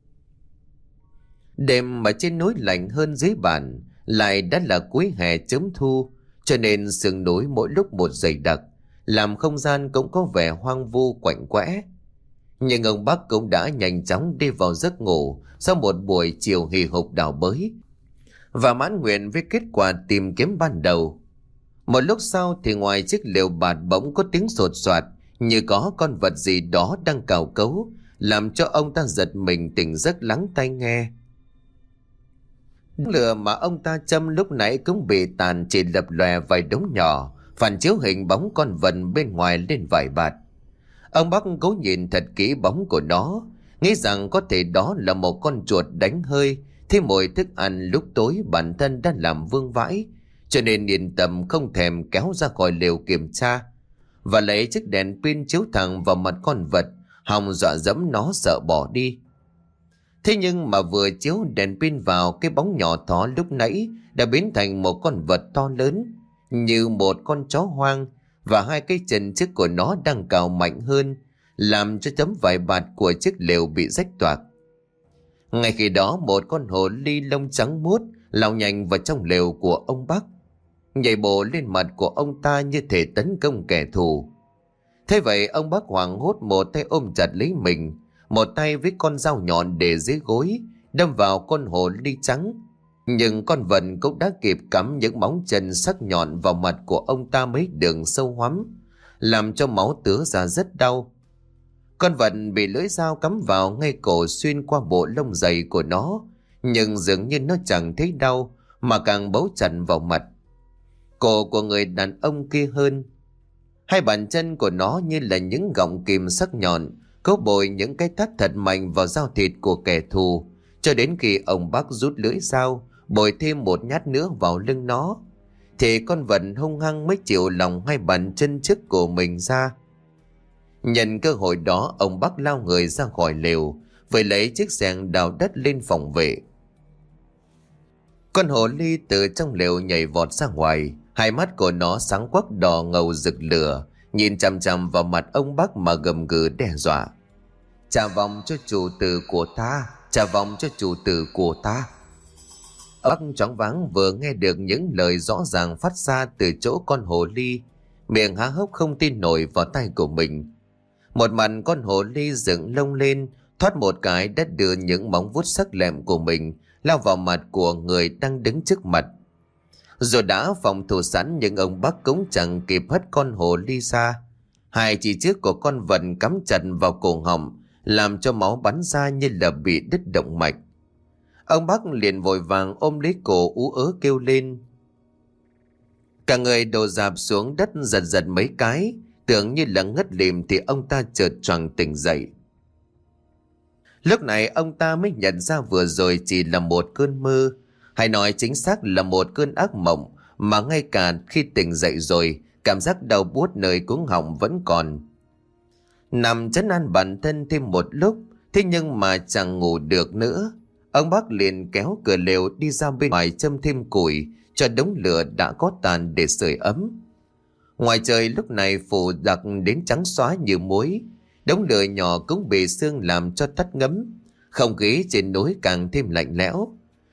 Đêm mà trên núi lạnh hơn dưới bản, lại đã là cuối hè chớm thu, cho nên sương núi mỗi lúc một dày đặc, làm không gian cũng có vẻ hoang vu quạnh quẽ. Nhưng ông Bắc cũng đã nhanh chóng đi vào giấc ngủ sau một buổi chiều hì hục đào bới và mãn nguyện với kết quả tìm kiếm ban đầu. Một lúc sau thì ngoài chiếc lều bạt bỗng có tiếng sột soạt, như có con vật gì đó đang cào cấu, làm cho ông ta giật mình tỉnh giấc lắng tai nghe. Lửa mà ông ta châm lúc nãy cũng bị tàn, chỉ lập lòe vài đống nhỏ, phản chiếu hình bóng con vật bên ngoài lên vài bạt. Ông Bắc cố nhìn thật kỹ bóng của nó, nghĩ rằng có thể đó là một con chuột đánh hơi thêm mồi thức ăn lúc tối bản thân đã làm vương vãi, cho nên yên tâm không thèm kéo ra khỏi lều kiểm tra, và lấy chiếc đèn pin chiếu thẳng vào mặt con vật, hòng dọa dẫm nó sợ bỏ đi. Thế nhưng mà vừa chiếu đèn pin vào, cái bóng nhỏ thó lúc nãy đã biến thành một con vật to lớn, như một con chó hoang, và hai cái chân trước của nó đang cào mạnh hơn, làm cho tấm vải bạt của chiếc lều bị rách toạc. Ngay khi đó, một con hồ ly lông trắng muốt lao nhanh vào trong lều của ông Bắc, nhảy bổ lên mặt của ông ta như thể tấn công kẻ thù. Thế vậy ông Bắc hoảng hốt, một tay ôm chặt lấy mình, một tay với con dao nhọn để dưới gối đâm vào con hồ ly trắng, nhưng con vật cũng đã kịp cắm những móng chân sắc nhọn vào mặt của ông ta mấy đường sâu hoắm, làm cho máu tứa ra rất đau. Con vật bị lưỡi dao cắm vào ngay cổ, xuyên qua bộ lông dày của nó, nhưng dường như nó chẳng thấy đau mà càng bấu chặt vào mặt cổ của người đàn ông kia hơn. Hai bàn chân của nó như là những gọng kìm sắc nhọn, cố bồi những cái tát thật mạnh vào da thịt của kẻ thù, cho đến khi ông Bắc rút lưỡi dao bồi thêm một nhát nữa vào lưng nó, thì con vật hung hăng mới chịu lòng hai bàn chân trước của mình ra. Nhân cơ hội đó, ông Bắc lao người ra khỏi lều, với lấy chiếc xẻng đào đất lên phòng vệ. Con hồ ly từ trong lều nhảy vọt ra ngoài, hai mắt của nó sáng quắc đỏ ngầu rực lửa, nhìn chằm chằm vào mặt ông Bắc mà gầm gừ đe dọa. Trả vòng cho chủ tử của ta, trả vòng cho chủ tử của ta. Ông Bắc choáng váng vừa nghe được những lời rõ ràng phát ra từ chỗ con hồ ly, miệng há hốc không tin nổi vào tai của mình. Một mặt con hồ ly dựng lông lên, thoát một cái đã đưa những móng vuốt sắc lẹm của mình lao vào mặt của người đang đứng trước mặt. Rồi đã phòng thủ sẵn, nhưng ông Bắc cũng chẳng kịp hất con hồ ly ra. Hai chỉ trước của con vật cắm chặt vào cổ họng, làm cho máu bắn ra như là bị đứt động mạch. Ông Bắc liền vội vàng ôm lấy cổ ú ớ kêu lên. Cả người đổ dạp xuống đất giật giật mấy cái, tưởng như là ngất lịm, thì ông ta chợt choàng tỉnh dậy. Lúc này ông ta mới nhận ra vừa rồi chỉ là một cơn mơ, hay nói chính xác là một cơn ác mộng, mà ngay cả khi tỉnh dậy rồi, cảm giác đau buốt nơi cuống họng vẫn còn. Nằm trấn an bản thân thêm một lúc, thế nhưng mà chẳng ngủ được nữa. Ông Bắc liền kéo cửa lều đi ra bên ngoài châm thêm củi cho đống lửa đã có tàn để sưởi ấm. Ngoài trời lúc này phủ đặc đến trắng xóa như muối, đống lửa nhỏ cũng bị sương làm cho tắt ngấm, không khí trên núi càng thêm lạnh lẽo.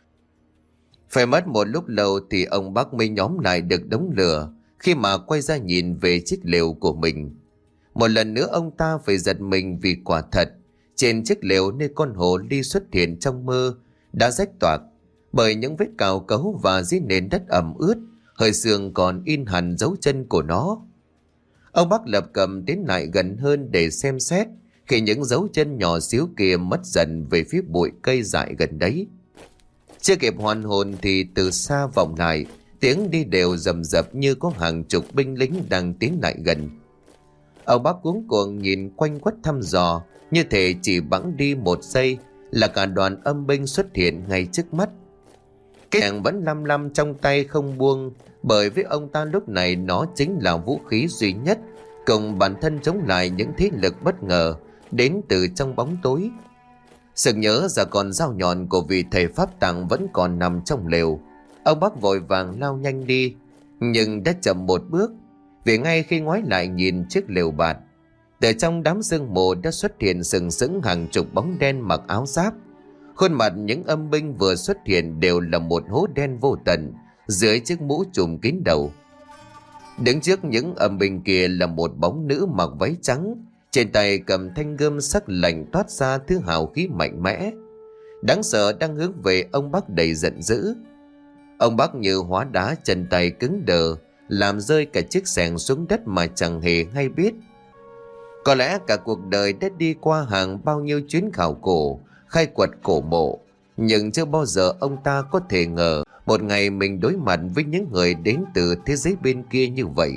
Phải mất một lúc lâu thì ông Bắc mới nhóm lại được đống lửa, khi mà quay ra nhìn về chiếc lều của mình. Một lần nữa ông ta phải giật mình, vì quả thật trên chiếc lều nơi con hồ ly xuất hiện trong mơ đã rách toạc bởi những vết cào cấu, và dưới nền đất ẩm ướt hơi sương còn in hẳn dấu chân của nó. Ông Bắc lập cập tiến lại gần hơn để xem xét, khi những dấu chân nhỏ xíu kia mất dần về phía bụi cây dại gần đấy. Chưa kịp hoàn hồn thì từ xa vọng lại tiếng đi đều rầm rập, như có hàng chục binh lính đang tiến lại gần. Ông Bắc cuống cuồng nhìn quanh quất thăm dò, như thể chỉ bẵng đi một giây là cả đoàn âm binh xuất hiện ngay trước mắt. Cái hàng vẫn lăm lăm trong tay không buông, bởi với ông ta lúc này nó chính là vũ khí duy nhất cùng bản thân chống lại những thế lực bất ngờ đến từ trong bóng tối. Sực nhớ ra con dao nhọn của vị thầy pháp tạng vẫn còn nằm trong lều, ông Bắc vội vàng lao nhanh đi, nhưng đã chậm một bước, vì ngay khi ngoái lại nhìn chiếc lều bạt, từ trong đám sương mù đã xuất hiện sừng sững hàng chục bóng đen mặc áo giáp. Khuôn mặt những âm binh vừa xuất hiện đều là một hố đen vô tận dưới chiếc mũ trùm kín đầu. Đứng trước những âm binh kia là một bóng nữ mặc váy trắng, trên tay cầm thanh gươm sắc lạnh toát ra thứ hào khí mạnh mẽ, đáng sợ, đang hướng về ông Bắc đầy giận dữ. Ông Bắc như hóa đá, chân tay cứng đờ, làm rơi cả chiếc xẻng xuống đất mà chẳng hề hay biết. Có lẽ cả cuộc đời đã đi qua hàng bao nhiêu chuyến khảo cổ, khai quật cổ mộ, nhưng chưa bao giờ ông ta có thể ngờ một ngày mình đối mặt với những người đến từ thế giới bên kia như vậy.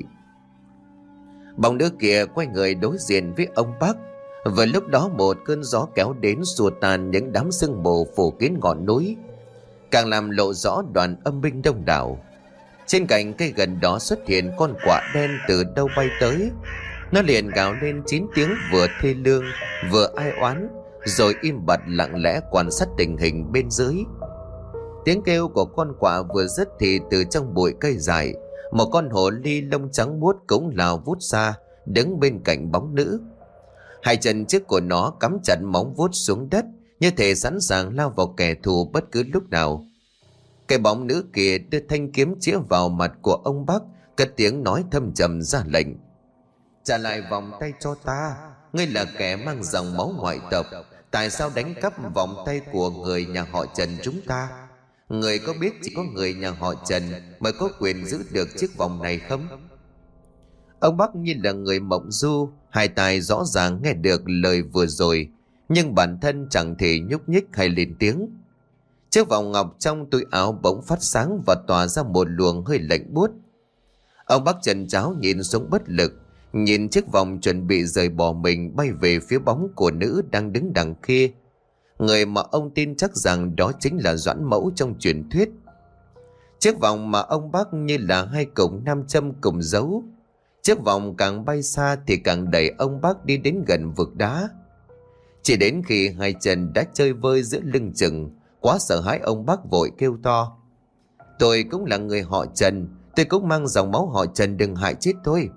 Bóng nữ kia quay người đối diện với ông Bắc. Vừa lúc đó một cơn gió kéo đến xua tan những đám sương mù phủ kín ngọn núi, càng làm lộ rõ đoàn âm binh đông đảo. Trên cành cây gần đó xuất hiện con quạ đen từ đâu bay tới. Nó liền gào lên 9 tiếng vừa thê lương vừa ai oán, rồi im bặt lặng lẽ quan sát tình hình bên dưới. Tiếng kêu của con quạ vừa dứt thì từ trong bụi cây dài, một con hồ ly lông trắng muốt cũng lao vút ra, đứng bên cạnh bóng nữ. Hai chân trước của nó cắm chặt móng vuốt xuống đất, như thể sẵn sàng lao vào kẻ thù bất cứ lúc nào. Cái bóng nữ kia đưa thanh kiếm chĩa vào mặt của ông Bắc, cất tiếng nói thâm trầm ra lệnh: "Trả lại vòng tay cho ta. Ngươi là kẻ mang dòng máu ngoại tộc, tại sao đánh cắp vòng tay của người nhà họ Trần chúng ta? Người có biết chỉ có người nhà họ Trần mới có quyền giữ được chiếc vòng này không?" Ông Bắc như là người mộng du, hai tai rõ ràng nghe được lời vừa rồi, nhưng bản thân chẳng thể nhúc nhích hay lên tiếng. Chiếc vòng ngọc trong túi áo bỗng phát sáng và tỏa ra một luồng hơi lạnh buốt. Ông Bắc chần cháo nhìn xuống bất lực, nhìn chiếc vòng chuẩn bị rời bỏ mình bay về phía bóng của nữ đang đứng đằng kia, người mà ông tin chắc rằng đó chính là Doãn Mẫu trong truyền thuyết. Chiếc vòng mà ông Bắc như là hai cục nam châm cùng dấu. Chiếc vòng càng bay xa thì càng đẩy ông Bắc đi đến gần vực đá. Chỉ đến khi hai chân đã chơi vơi giữa lưng chừng, quá sợ hãi ông Bắc vội kêu to: "Tôi cũng là người họ Trần, tôi cũng mang dòng máu họ Trần, đừng hại chết tôi."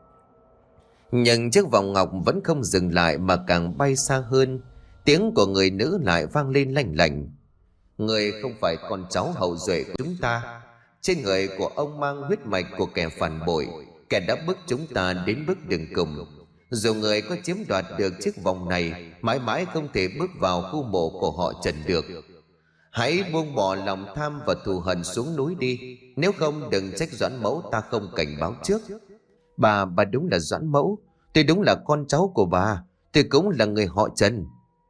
Nhưng chiếc vòng ngọc vẫn không dừng lại mà càng bay xa hơn. Tiếng của người nữ lại vang lên lanh lảnh: "Người không phải con cháu hậu duệ của chúng ta. Trên người của ông mang huyết mạch của kẻ phản bội, kẻ đã bức chúng ta đến bước đường cùng. Dù người có chiếm đoạt được chiếc vòng này, mãi mãi không thể bước vào khu mộ của họ Trần được. Hãy buông bỏ lòng tham và thù hận xuống núi đi, nếu không đừng trách Doãn Mẫu ta không cảnh báo trước." Bà đúng là Doãn Mẫu, tôi đúng là con cháu của bà, tôi cũng là người họ Trần."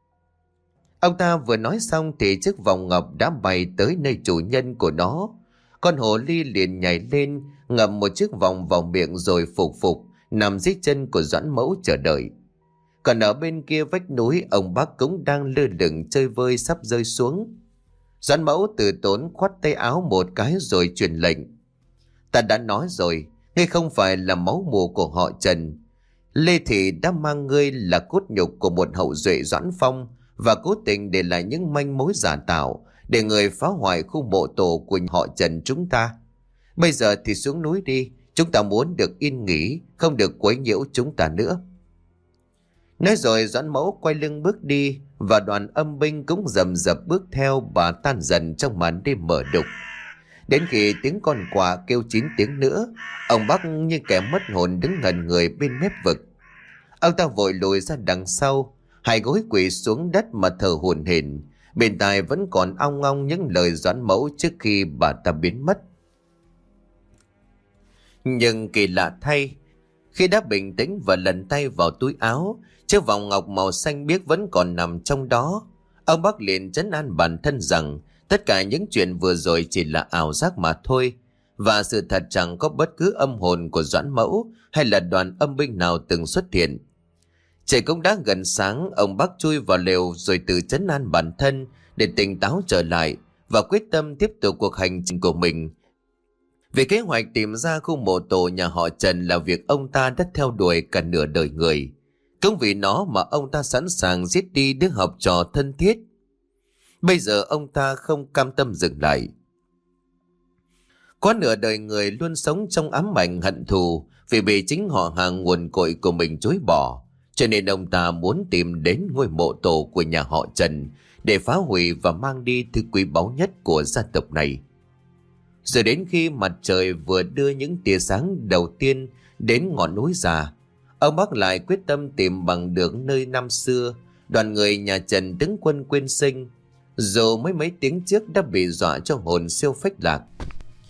Ông ta vừa nói xong thì chiếc vòng ngọc đã bay tới nơi chủ nhân của nó. Con hồ ly liền nhảy lên, ngậm một chiếc vòng vào miệng rồi phục nằm dưới chân của Doãn Mẫu chờ đợi. Còn ở bên kia vách núi, ông Bắc cũng đang lơ lửng chơi vơi sắp rơi xuống. Doãn Mẫu từ tốn khoát tay áo một cái rồi truyền lệnh: "Ta đã nói rồi, ngươi không phải là máu mủ của họ Trần. Lê Thị đã mang ngươi là cốt nhục của một hậu duệ Doãn Phong và cố tình để lại những manh mối giả tạo để người phá hoại khu mộ tổ của họ Trần chúng ta. Bây giờ thì xuống núi đi, chúng ta muốn được yên nghỉ, không được quấy nhiễu chúng ta nữa." Nói rồi Doãn Mẫu quay lưng bước đi, và đoàn âm binh cũng rầm rập bước theo bà tan dần trong màn đêm mờ đục. Đến khi tiếng con quạ kêu 9 tiếng nữa, ông Bắc như kẻ mất hồn đứng ngẩn người bên mép vực. Ông ta vội lùi ra đằng sau, hai gối quỳ xuống đất mà thở hổn hển, bên tai vẫn còn ong ong những lời Doãn Mẫu trước khi bà ta biến mất. Nhưng kỳ lạ thay, khi đã bình tĩnh và lần tay vào túi áo, chiếc vòng ngọc màu xanh biếc vẫn còn nằm trong đó. Ông Bắc liền trấn an bản thân rằng tất cả những chuyện vừa rồi chỉ là ảo giác mà thôi, và sự thật chẳng có bất cứ âm hồn của Doãn Mẫu hay là đoàn âm binh nào từng xuất hiện. Trời cũng đã gần sáng, ông Bắc chui vào lều rồi tự trấn an bản thân để tỉnh táo trở lại và quyết tâm tiếp tục cuộc hành trình của mình. Vì kế hoạch tìm ra khu mộ tổ nhà họ Trần là việc ông ta đã theo đuổi cả nửa đời người. Cũng vì nó mà ông ta sẵn sàng giết đi đứa học trò thân thiết. Bây giờ ông ta không cam tâm dừng lại. Có nửa đời người luôn sống trong ám ảnh hận thù vì bị chính họ hàng nguồn cội của mình chối bỏ, cho nên ông ta muốn tìm đến ngôi mộ tổ của nhà họ Trần để phá hủy và mang đi thứ quý báu nhất của gia tộc này. Rồi đến khi mặt trời vừa đưa những tia sáng đầu tiên đến ngọn núi già, ông Bắc lại quyết tâm tìm bằng được nơi năm xưa đoàn người nhà Trần đứng quân quên sinh, dù mấy tiếng trước đã bị dọa cho hồn siêu phách lạc.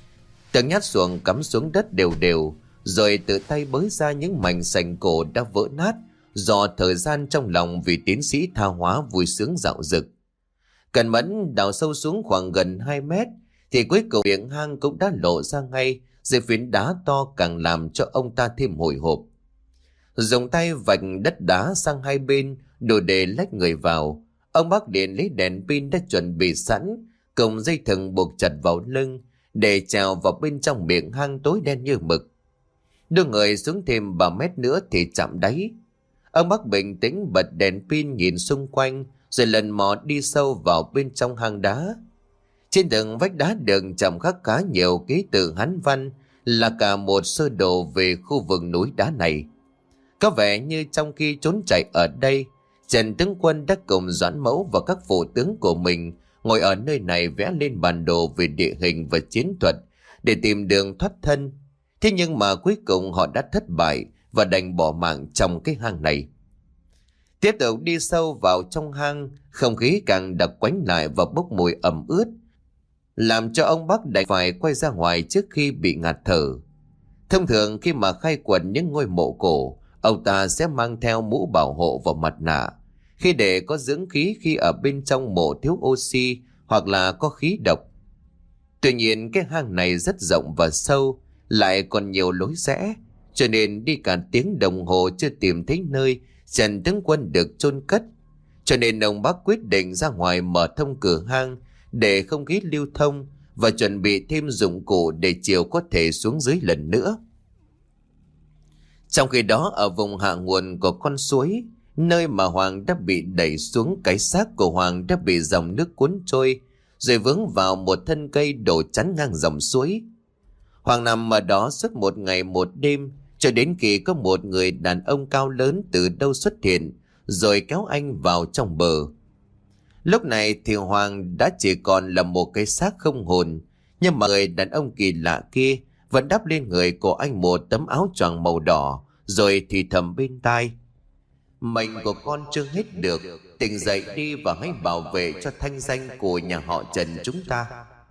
Từng nhát xuồng cắm xuống đất đều đều, rồi tự tay bới ra những mảnh sành cổ đã vỡ nát do thời gian trong lòng vị tiến sĩ tha hóa vui sướng dạo dực. Cẩn mẫn đào sâu xuống khoảng gần 2 mét, thì cuối cùng miệng hang cũng đã lộ ra ngay, dưới phiến đá to càng làm cho ông ta thêm hồi hộp. Dùng tay vạch đất đá sang hai bên, đủ để lách người vào. Ông Bắc Điện lấy đèn pin đã chuẩn bị sẵn, cùng dây thừng buộc chặt vào lưng, để trèo vào bên trong miệng hang tối đen như mực. Đưa người xuống thêm 3 mét nữa thì chạm đáy. Ông Bắc bình tĩnh bật đèn pin nhìn xung quanh, rồi lần mò đi sâu vào bên trong hang đá. Trên từng vách đá đường chạm khắc khá nhiều ký tự Hán văn, là cả một sơ đồ về khu vực núi đá này. Có vẻ như trong khi trốn chạy ở đây, Trần Tướng Quân đã cùng Doãn Mẫu và các phụ tướng của mình ngồi ở nơi này vẽ lên bản đồ về địa hình và chiến thuật để tìm đường thoát thân. Thế nhưng mà cuối cùng họ đã thất bại và đành bỏ mạng trong cái hang này. Tiếp tục đi sâu vào trong hang, không khí càng đặc quánh lại và bốc mùi ẩm ướt, làm cho ông Bắc đành phải quay ra ngoài trước khi bị ngạt thở. Thông thường khi mà khai quật những ngôi mộ cổ, ông ta sẽ mang theo mũ bảo hộ và mặt nạ, khi để có dưỡng khí khi ở bên trong mộ thiếu oxy hoặc là có khí độc. Tuy nhiên cái hang này rất rộng và sâu, lại còn nhiều lối rẽ, cho nên đi cả tiếng đồng hồ chưa tìm thấy nơi Trần Tướng Quân được chôn cất. Cho nên ông Bắc quyết định ra ngoài mở thông cửa hang để không khí lưu thông và chuẩn bị thêm dụng cụ để chiều có thể xuống dưới lần nữa. Trong khi đó, ở vùng hạ nguồn của con suối, nơi mà Hoàng đã bị đẩy xuống, cái xác của Hoàng đã bị dòng nước cuốn trôi, rồi vướng vào một thân cây đổ chắn ngang dòng suối. Hoàng nằm ở đó suốt một ngày một đêm, cho đến khi có một người đàn ông cao lớn từ đâu xuất hiện, rồi kéo anh vào trong bờ. Lúc này thì Hoàng đã chỉ còn là một cái xác không hồn, nhưng mà người đàn ông kỳ lạ kia vẫn đắp lên người của anh một tấm áo choàng màu đỏ, rồi thì thầm bên tai: "Mệnh của con chưa hết được, tỉnh dậy đi và hãy bảo vệ cho thanh danh của nhà họ Trần chúng ta."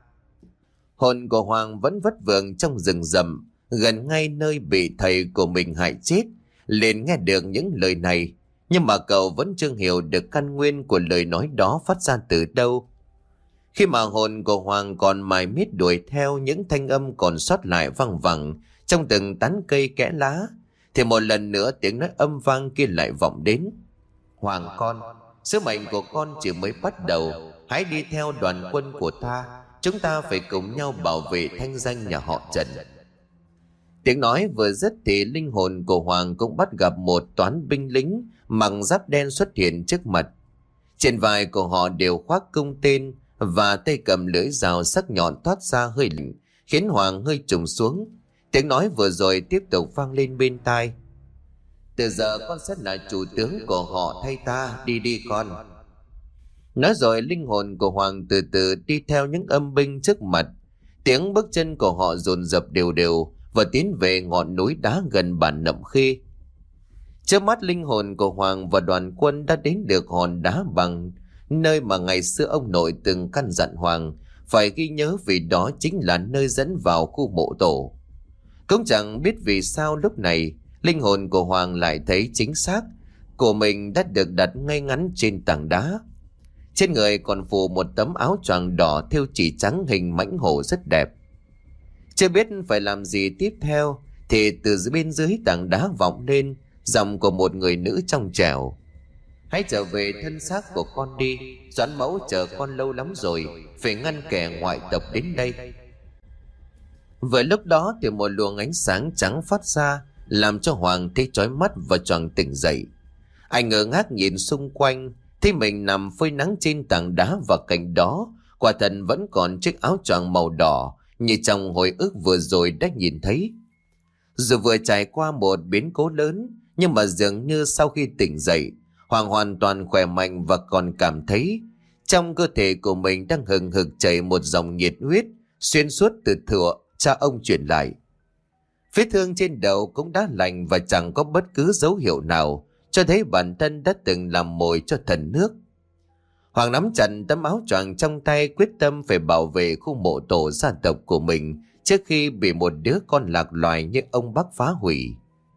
Hồn của Hoàng vẫn vất vưởng trong rừng rậm, gần ngay nơi bị thầy của mình hại chết, liền nghe được những lời này, nhưng mà cậu vẫn chưa hiểu được căn nguyên của lời nói đó phát ra từ đâu. Khi mà hồn của Hoàng còn mải miết đuổi theo những thanh âm còn sót lại văng vẳng trong từng tán cây kẽ lá, thì một lần nữa tiếng nói âm vang kia lại vọng đến: "Hoàng con, sứ mệnh của con chỉ mới bắt đầu, hãy đi theo đoàn quân của ta, chúng ta phải cùng nhau bảo vệ thanh danh nhà họ Trần." Tiếng nói vừa dứt thì linh hồn của Hoàng cũng bắt gặp một toán binh lính mặc giáp đen xuất hiện trước mặt. Trên vai của họ đều khoác cung tên và tay cầm lưỡi dao sắc nhọn toát ra hơi lạnh, khiến Hoàng hơi trùng xuống. Tiếng nói vừa rồi tiếp tục vang lên bên tai: "Từ giờ con sẽ là chủ tướng của họ thay ta, đi đi con." Nói rồi linh hồn của Hoàng từ từ đi theo những âm binh trước mặt. Tiếng bước chân của họ dồn dập đều đều và tiến về ngọn núi đá gần bản Nậm Khê. Trước mắt linh hồn của Hoàng và đoàn quân đã đến được hòn đá bằng, nơi mà ngày xưa ông nội từng căn dặn Hoàng phải ghi nhớ, vì đó chính là nơi dẫn vào khu mộ tổ. Cũng chẳng biết vì sao lúc này linh hồn của Hoàng lại thấy chính xác của mình đã được đặt ngay ngắn trên tảng đá. Trên người còn phủ một tấm áo choàng đỏ thêu chỉ trắng hình mãnh hổ rất đẹp. Chưa biết phải làm gì tiếp theo thì từ bên dưới tảng đá vọng lên giọng của một người nữ trong trẻo: "Hãy trở về thân xác của con đi, Doãn Mẫu chờ con lâu lắm rồi, phải ngăn kẻ ngoại tộc đến đây." Vừa lúc đó thì một luồng ánh sáng trắng phát ra, làm cho Hoàng thấy chói mắt và choàng tỉnh dậy. Anh ngơ ngác nhìn xung quanh, thấy mình nằm phơi nắng trên tảng đá, và cạnh đó quả thật vẫn còn chiếc áo choàng màu đỏ như trong hồi ức vừa rồi đã nhìn thấy. Dù vừa trải qua một biến cố lớn, nhưng mà dường như sau khi tỉnh dậy, Hoàng hoàn toàn khỏe mạnh và còn cảm thấy trong cơ thể của mình đang hừng hực chảy một dòng nhiệt huyết xuyên suốt từ thuở cha ông truyền lại. Vết thương trên đầu cũng đã lành và chẳng có bất cứ dấu hiệu nào cho thấy bản thân đã từng làm mồi cho thần nước. Hoàng nắm chặt tấm áo choàng trong tay, quyết tâm phải bảo vệ khu mộ tổ gia tộc của mình trước khi bị một đứa con lạc loài như ông Bắc phá hủy.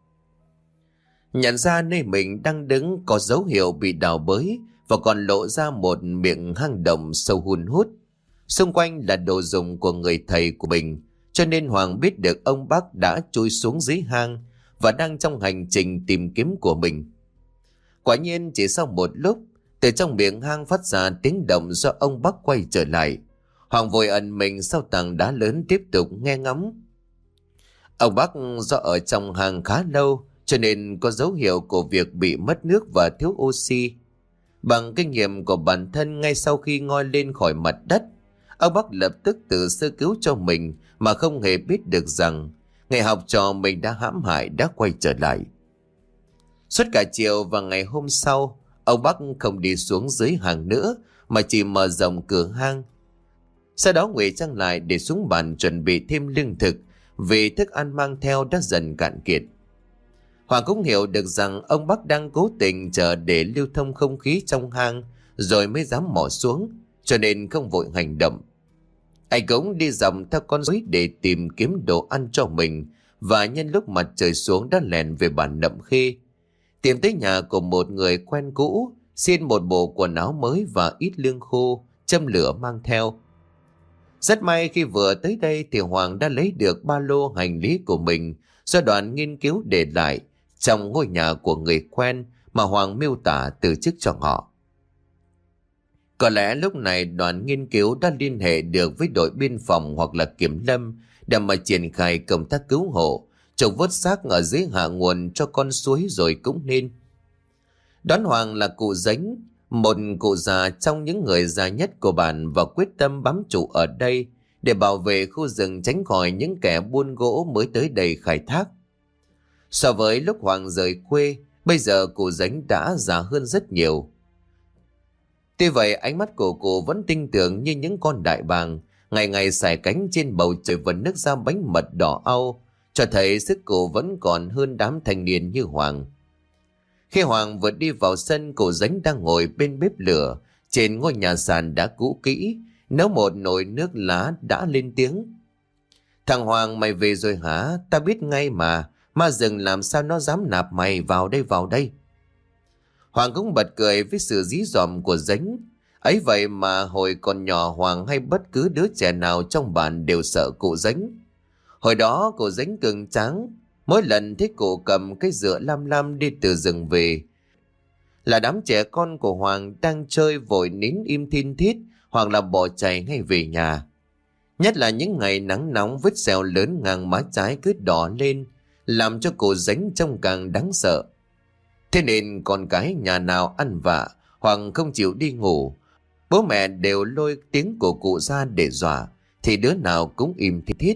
Nhận ra nơi mình đang đứng có dấu hiệu bị đào bới và còn lộ ra một miệng hang động sâu hun hút. Xung quanh là đồ dùng của người thầy của mình, cho nên Hoàng biết được ông Bắc đã chui xuống dưới hang và đang trong hành trình tìm kiếm của mình. Quả nhiên chỉ sau một lúc, từ trong miệng hang phát ra tiếng động do ông Bắc quay trở lại. Hoàng vội ẩn mình sau tảng đá lớn tiếp tục nghe ngóng. Ông Bắc do ở trong hang khá lâu cho nên có dấu hiệu của việc bị mất nước và thiếu oxy. Bằng kinh nghiệm của bản thân, ngay sau khi ngoi lên khỏi mặt đất, ông Bắc lập tức tự sơ cứu cho mình mà không hề biết được rằng ngày học trò mình đã hãm hại đã quay trở lại. Suốt cả chiều và ngày hôm sau, ông Bắc không đi xuống dưới hang nữa mà chỉ mở rộng cửa hang. Sau đó ngụy trang lại để xuống bàn chuẩn bị thêm lương thực vì thức ăn mang theo đã dần cạn kiệt. Hoàng cũng hiểu được rằng ông Bắc đang cố tình chờ để lưu thông không khí trong hang rồi mới dám mò xuống, cho nên không vội hành động. Anh cũng đi dọc theo con suối để tìm kiếm đồ ăn cho mình, và nhân lúc mặt trời xuống đã lèn về bản Nậm Khê, tìm tới nhà của một người quen cũ, xin một bộ quần áo mới và ít lương khô, châm lửa mang theo. Rất may khi vừa tới đây thì Hoàng đã lấy được ba lô hành lý của mình do đoàn nghiên cứu để lại trong ngôi nhà của người quen mà Hoàng miêu tả từ chức cho họ. Có lẽ lúc này đoàn nghiên cứu đã liên hệ được với đội biên phòng hoặc là kiểm lâm để mà triển khai công tác cứu hộ, trục vớt xác ở dưới hạ nguồn cho con suối rồi cũng nên. Đoán Hoàng là cụ Dính, một cụ già trong những người già nhất của bản và quyết tâm bám trụ ở đây để bảo vệ khu rừng tránh khỏi những kẻ buôn gỗ mới tới đây khai thác. So với lúc Hoàng rời quê, bây giờ cụ Dính đã già hơn rất nhiều. Tuy vậy ánh mắt của cụ vẫn tinh tường như những con đại bàng, ngày ngày sải cánh trên bầu trời và nước ra bánh mật đỏ au, cho thấy sức cụ vẫn còn hơn đám thanh niên như Hoàng. Khi Hoàng vừa đi vào sân, cụ Dính đang ngồi bên bếp lửa trên ngôi nhà sàn đã cũ kỹ, nấu một nồi nước lá đã lên tiếng. "Thằng Hoàng, mày về rồi hả? Ta biết ngay mà, ma rừng làm sao nó dám nạp mày vào đây vào đây." Hoàng cũng bật cười với sự dí dỏm của Dính. Ấy vậy mà hồi còn nhỏ Hoàng hay bất cứ đứa trẻ nào trong bản đều sợ cụ Dính. Hồi đó cụ Dính cường tráng, mỗi lần thấy cụ cầm cái dựa lam lam đi từ rừng về là đám trẻ con của Hoàng đang chơi vội nín im thin thít hoặc là bỏ chạy ngay về nhà. Nhất là những ngày nắng nóng, vết sẹo lớn ngang má trái cứ đỏ lên làm cho cụ Dính trông càng đáng sợ. Thế nên con cái nhà nào ăn vạ hoặc không chịu đi ngủ, bố mẹ đều lôi tiếng của cụ ra để dọa, thì đứa nào cũng im thít thít.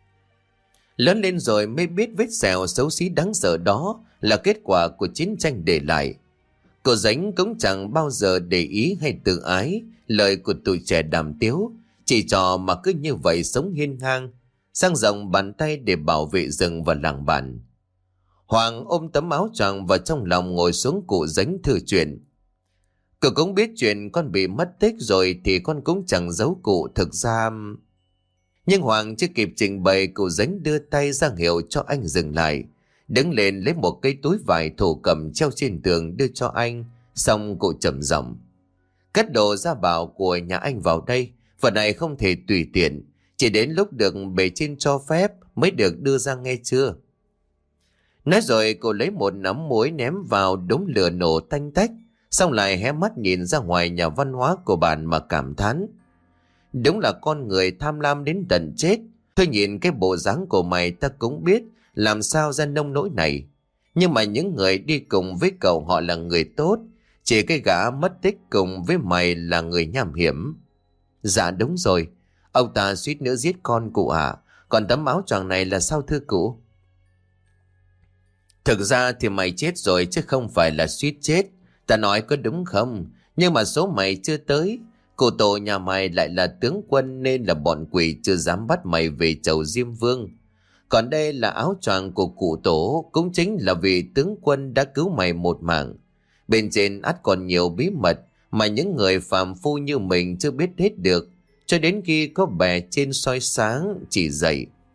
Lớn lên rồi mới biết vết sẹo xấu xí đáng sợ đó là kết quả của chiến tranh để lại. Cô Dính cũng chẳng bao giờ để ý hay tự ái lời của tụi trẻ đàm tiếu, chỉ trò mà cứ như vậy sống hiên ngang, dang rộng bàn tay để bảo vệ rừng và làng bản. Hoàng ôm tấm áo choàng vào trong lòng ngồi xuống cụ Dính thử chuyện. Cậu cũng biết chuyện con bị mất tích rồi thì con cũng chẳng giấu cụ thực ra. Nhưng Hoàng chưa kịp trình bày, cụ Dính đưa tay ra hiệu cho anh dừng lại, đứng lên lấy một cái túi vải thổ cẩm treo trên tường đưa cho anh, xong cụ trầm giọng: "Cất đồ gia bảo của nhà anh vào đây, vật này không thể tùy tiện, chỉ đến lúc được bề trên cho phép mới được đưa ra, nghe chưa?" Nói rồi cô lấy một nắm muối ném vào đống lửa nổ tanh tách, xong lại hé mắt nhìn ra ngoài nhà văn hóa của bản mà cảm thán: "Đúng là con người tham lam đến tận chết. Thôi nhìn cái bộ dáng của mày ta cũng biết làm sao ra nông nỗi này. Nhưng mà những người đi cùng với cậu họ là người tốt, chỉ cái gã mất tích cùng với mày là người nham hiểm." "Dạ đúng rồi, ông ta suýt nữa giết con cụ ạ. Còn tấm áo choàng này là sao thưa cụ?" "Thực ra thì mày chết rồi chứ không phải là suýt chết. Ta nói có đúng không? Nhưng mà số mày chưa tới. Cụ tổ nhà mày lại là tướng quân nên là bọn quỷ chưa dám bắt mày về chầu Diêm Vương. Còn đây là áo choàng của cụ tổ, cũng chính là vì tướng quân đã cứu mày một mạng. Bên trên ắt còn nhiều bí mật mà những người phàm phu như mình chưa biết hết được, cho đến khi có bè trên soi sáng chỉ dạy.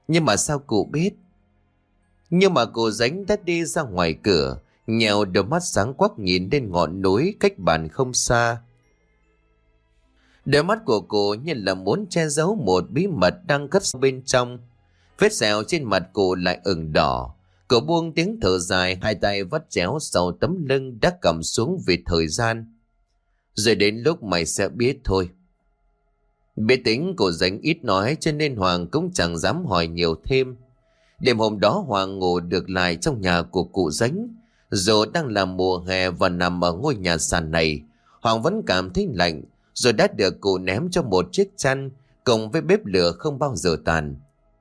Nhưng mà sao cụ biết? Nhưng mà cụ Dánh đã đi ra ngoài cửa, nhèo đôi mắt sáng quắc nhìn lên ngọn núi cách bàn không xa. Đôi mắt của cụ như là muốn che giấu một bí mật đang cất bên trong. Vết sẹo trên mặt cụ lại ửng đỏ. Cụ buông tiếng thở dài, hai tay vắt chéo sau tấm lưng đã cầm xuống vì thời gian. Rồi đến lúc mày sẽ biết thôi. Biết tính của Dánh ít nói cho nên Hoàng cũng chẳng dám hỏi nhiều thêm. Đêm hôm đó Hoàng ngủ được lại trong nhà của cụ Dánh. Dù đang là mùa hè và nằm ở ngôi nhà sàn này, Hoàng vẫn cảm thấy lạnh, rồi đã được cụ ném cho một chiếc chăn cùng với bếp lửa không bao giờ tàn.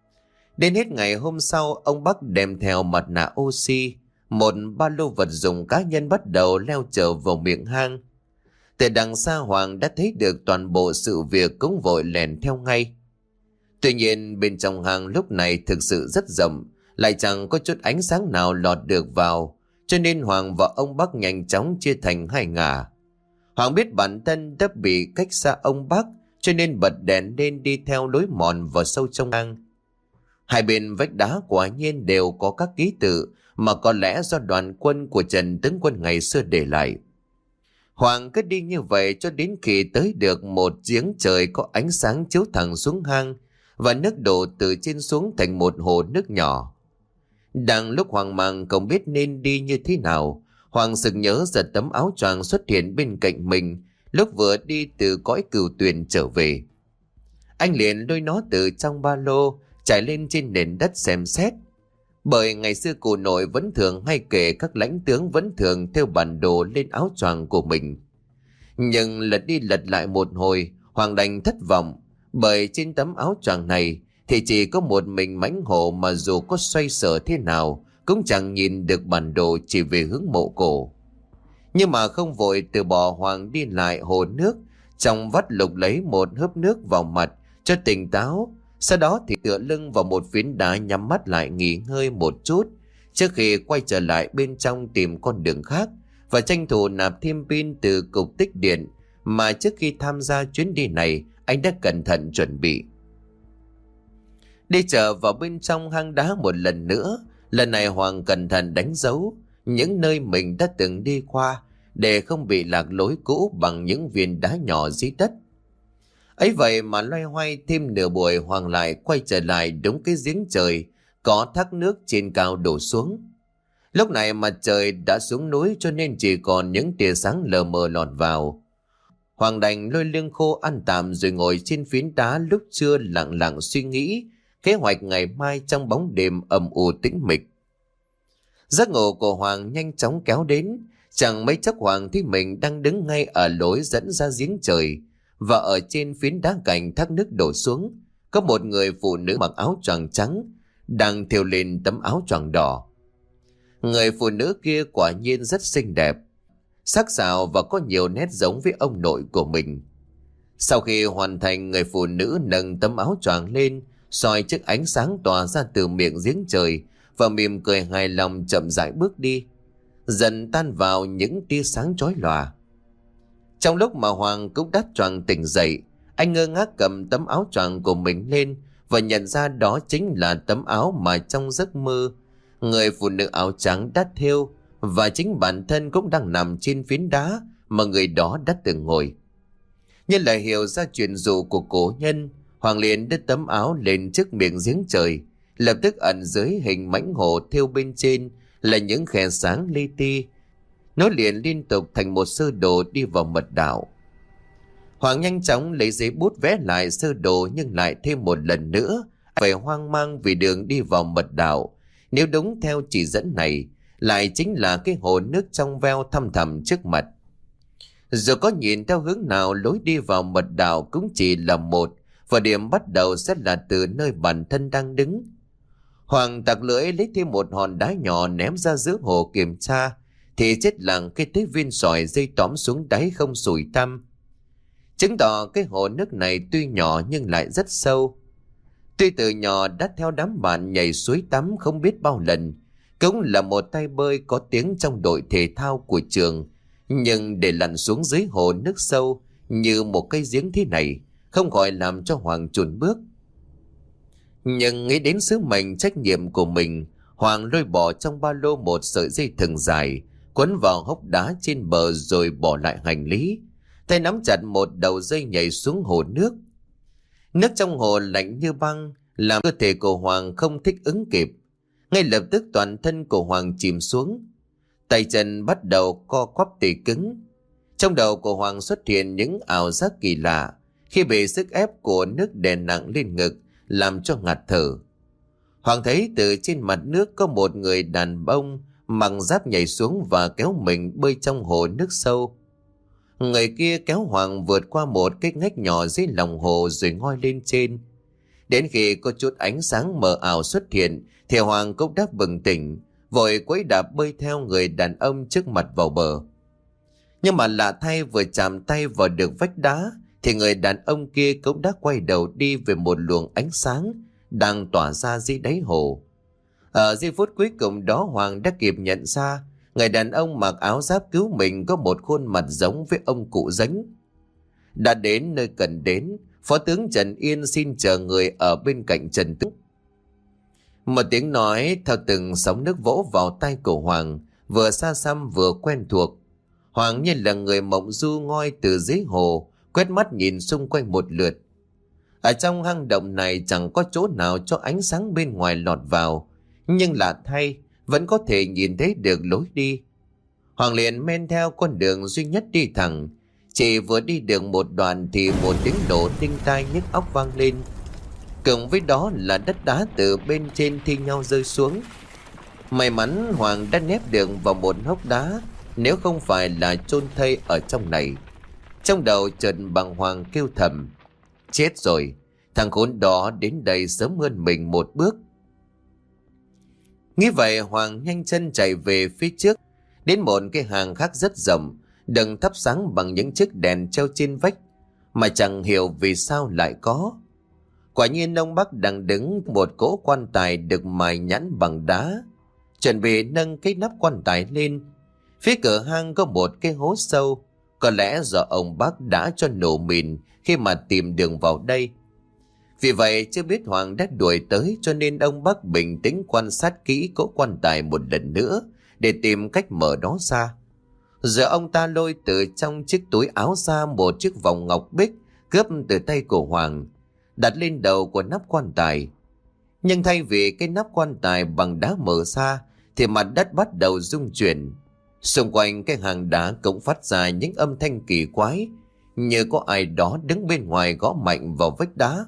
Đến hết ngày hôm sau, ông Bắc đem theo mặt nạ oxy, một ba lô vật dụng cá nhân bắt đầu leo trở vào miệng hang. Từ đằng xa Hoàng đã thấy được toàn bộ sự việc, cũng vội lèn theo ngay. Tuy nhiên bên trong hang lúc này thực sự rất rộng, lại chẳng có chút ánh sáng nào lọt được vào, cho nên Hoàng và ông Bắc nhanh chóng chia thành hai ngả. Hoàng biết bản thân đã bị cách xa ông Bắc, cho nên bật đèn lên đi theo lối mòn vào sâu trong hang. Hai bên vách đá quả nhiên đều có các ký tự mà có lẽ do đoàn quân của Trần tướng quân ngày xưa để lại. Hoàng cứ đi như vậy cho đến khi tới được một giếng trời có ánh sáng chiếu thẳng xuống hang, và nước đổ từ trên xuống thành một hồ nước nhỏ. Đang lúc hoang mang không biết nên đi như thế nào, Hoàng sực nhớ giật tấm áo choàng xuất hiện bên cạnh mình lúc vừa đi từ cõi cửu tuyền trở về. Anh liền lôi nó từ trong ba lô trải lên trên nền đất xem xét. Bởi ngày xưa cụ nội vẫn thường hay kể các lãnh tướng vẫn thường theo bản đồ lên áo choàng của mình. Nhưng lật đi lật lại một hồi, Hoàng đành thất vọng, bởi trên tấm áo choàng này thì chỉ có một mình mãnh hổ, mà dù có xoay sở thế nào cũng chẳng nhìn được bản đồ chỉ về hướng mộ cổ. Nhưng mà không vội từ bỏ, Hoàng đi lại hồ nước, trong vắt lục lấy một hớp nước vào mặt cho tỉnh táo. Sau đó thì tựa lưng vào một phiến đá, nhắm mắt lại nghỉ ngơi một chút trước khi quay trở lại bên trong tìm con đường khác, và tranh thủ nạp thêm pin từ cục tích điện mà trước khi tham gia chuyến đi này anh đã cẩn thận chuẩn bị. Đi trở vào bên trong hang đá một lần nữa, lần này Hoàng cẩn thận đánh dấu những nơi mình đã từng đi qua để không bị lạc lối cũ bằng những viên đá nhỏ dưới đất. Ấy vậy mà loay hoay thêm nửa buổi, Hoàng lại quay trở lại đúng cái giếng trời có thác nước trên cao đổ xuống. Lúc này mặt trời đã xuống núi cho nên chỉ còn những tia sáng lờ mờ lọt vào. Hoàng đành lôi lưng khô ăn tạm rồi ngồi trên phiến đá lúc trưa lặng lặng suy nghĩ kế hoạch ngày mai trong bóng đêm âm u tĩnh mịch. Giấc ngủ của Hoàng nhanh chóng kéo đến, chẳng mấy chốc Hoàng thấy mình đang đứng ngay ở lối dẫn ra giếng trời, và ở trên phiến đá cạnh thác nước đổ xuống có một người phụ nữ mặc áo choàng trắng đang thêu lên tấm áo choàng đỏ. Người phụ nữ kia quả nhiên rất xinh đẹp, sắc sảo và có nhiều nét giống với ông nội của mình. Sau khi hoàn thành, người phụ nữ nâng tấm áo choàng lên soi trước ánh sáng tỏa ra từ miệng giếng trời và mỉm cười hài lòng chậm rãi bước đi, dần tan vào những tia sáng chói lòa. Trong lúc mà Hoàng cũng đắt choàng tỉnh dậy, anh ngơ ngác cầm tấm áo choàng của mình lên và nhận ra đó chính là tấm áo mà trong giấc mơ người phụ nữ áo trắng đã thêu, và chính bản thân cũng đang nằm trên phiến đá mà người đó đã từng ngồi. Nhân lại hiểu ra chuyện dụ của cổ nhân, Hoàng liền đưa tấm áo lên trước miệng giếng trời, lập tức ẩn dưới hình mãnh hổ thêu bên trên là những khe sáng li ti, nối liền liên tục thành một sơ đồ đi vào mật đạo. Hoàng nhanh chóng lấy giấy bút vẽ lại sơ đồ, nhưng lại thêm một lần nữa phải hoang mang vì đường đi vào mật đạo, nếu đúng theo chỉ dẫn này, lại chính là cái hồ nước trong veo thăm thẳm trước mặt. Dù có nhìn theo hướng nào, lối đi vào mật đạo cũng chỉ là một, và điểm bắt đầu sẽ là từ nơi bản thân đang đứng. Hoàng tặc lưỡi lấy thêm một hòn đá nhỏ ném ra giữa hồ kiểm tra, thì chết lặng khi thấy viên sỏi dây tóm xuống đáy không sủi tăm, chứng tỏ cái hồ nước này tuy nhỏ nhưng lại rất sâu. Tuy từ nhỏ đã theo đám bạn nhảy suối tắm không biết bao lần, cũng là một tay bơi có tiếng trong đội thể thao của trường, nhưng để lặn xuống dưới hồ nước sâu như một cây giếng thế này không khỏi làm cho Hoàng chùn bước. Nhưng nghĩ đến sứ mệnh trách nhiệm của mình, Hoàng lôi bỏ trong ba lô một sợi dây thừng dài, quấn vào hốc đá trên bờ rồi bỏ lại hành lý. Tay nắm chặt một đầu dây nhảy xuống hồ nước. Nước trong hồ lạnh như băng, làm cơ thể của Hoàng không thích ứng kịp. Ngay lập tức toàn thân của Hoàng chìm xuống. Tay chân bắt đầu co quắp tê cứng. Trong đầu của Hoàng xuất hiện những ảo giác kỳ lạ khi bị sức ép của nước đè nặng lên ngực, làm cho ngạt thở. Hoàng thấy từ trên mặt nước có một người đàn ông mặc giáp nhảy xuống và kéo mình bơi trong hồ nước sâu. Người kia kéo Hoàng vượt qua một cái ngách nhỏ dưới lòng hồ rồi ngoi lên trên. Đến khi có chút ánh sáng mờ ảo xuất hiện thì Hoàng cũng đã bừng tỉnh, vội quấy đạp bơi theo người đàn ông trước mặt vào bờ. Nhưng mà lạ thay, vừa chạm tay vào được vách đá thì người đàn ông kia cũng đã quay đầu đi về một luồng ánh sáng đang tỏa ra dưới đáy hồ. Ở giây phút cuối cùng đó, Hoàng đã kịp nhận ra người đàn ông mặc áo giáp cứu mình có một khuôn mặt giống với ông cụ Dánh. Đã đến nơi cần đến, Phó tướng Trần Yên xin chờ người ở bên cạnh Trần Tướng. Một tiếng nói theo từng sóng nước vỗ vào tay của Hoàng, vừa xa xăm vừa quen thuộc. Hoàng như là người mộng du ngoi từ dưới hồ, quét mắt nhìn xung quanh một lượt. Ở trong hang động này chẳng có chỗ nào cho ánh sáng bên ngoài lọt vào, nhưng lạ thay vẫn có thể nhìn thấy được lối đi. Hoàng liền men theo con đường duy nhất đi thẳng. Chỉ vừa đi được một đoạn thì một tiếng nổ đinh tai nhức óc vang lên. Cùng với đó là đất đá từ bên trên thi nhau rơi xuống. May mắn Hoàng đã nép được vào một hốc đá, nếu không phải là chôn thây ở trong này. Trong đầu chợt bàng hoàng kêu thầm: chết rồi, thằng khốn đó đến đây sớm hơn mình một bước. Nghĩ vậy, Hoàng nhanh chân chạy về phía trước, đến một cái hàng khác rất rộng, đừng thắp sáng bằng những chiếc đèn treo trên vách, mà chẳng hiểu vì sao lại có. Quả nhiên ông Bắc đang đứng một cỗ quan tài được mài nhẵn bằng đá, chuẩn bị nâng cái nắp quan tài lên. Phía cửa hang có một cái hố sâu, có lẽ do ông Bắc đã cho nổ mìn khi mà tìm đường vào đây. Vì vậy chưa biết Hoàng đã đuổi tới, cho nên ông Bắc bình tĩnh quan sát kỹ cỗ quan tài một lần nữa để tìm cách mở nó ra. Giờ ông ta lôi từ trong chiếc túi áo ra một chiếc vòng ngọc bích cướp từ tay của Hoàng, đặt lên đầu của nắp quan tài. Nhưng thay vì cái nắp quan tài bằng đá mở ra thì mặt đất bắt đầu rung chuyển. Xung quanh cái hàng đá cũng phát ra những âm thanh kỳ quái, như có ai đó đứng bên ngoài gõ mạnh vào vách đá.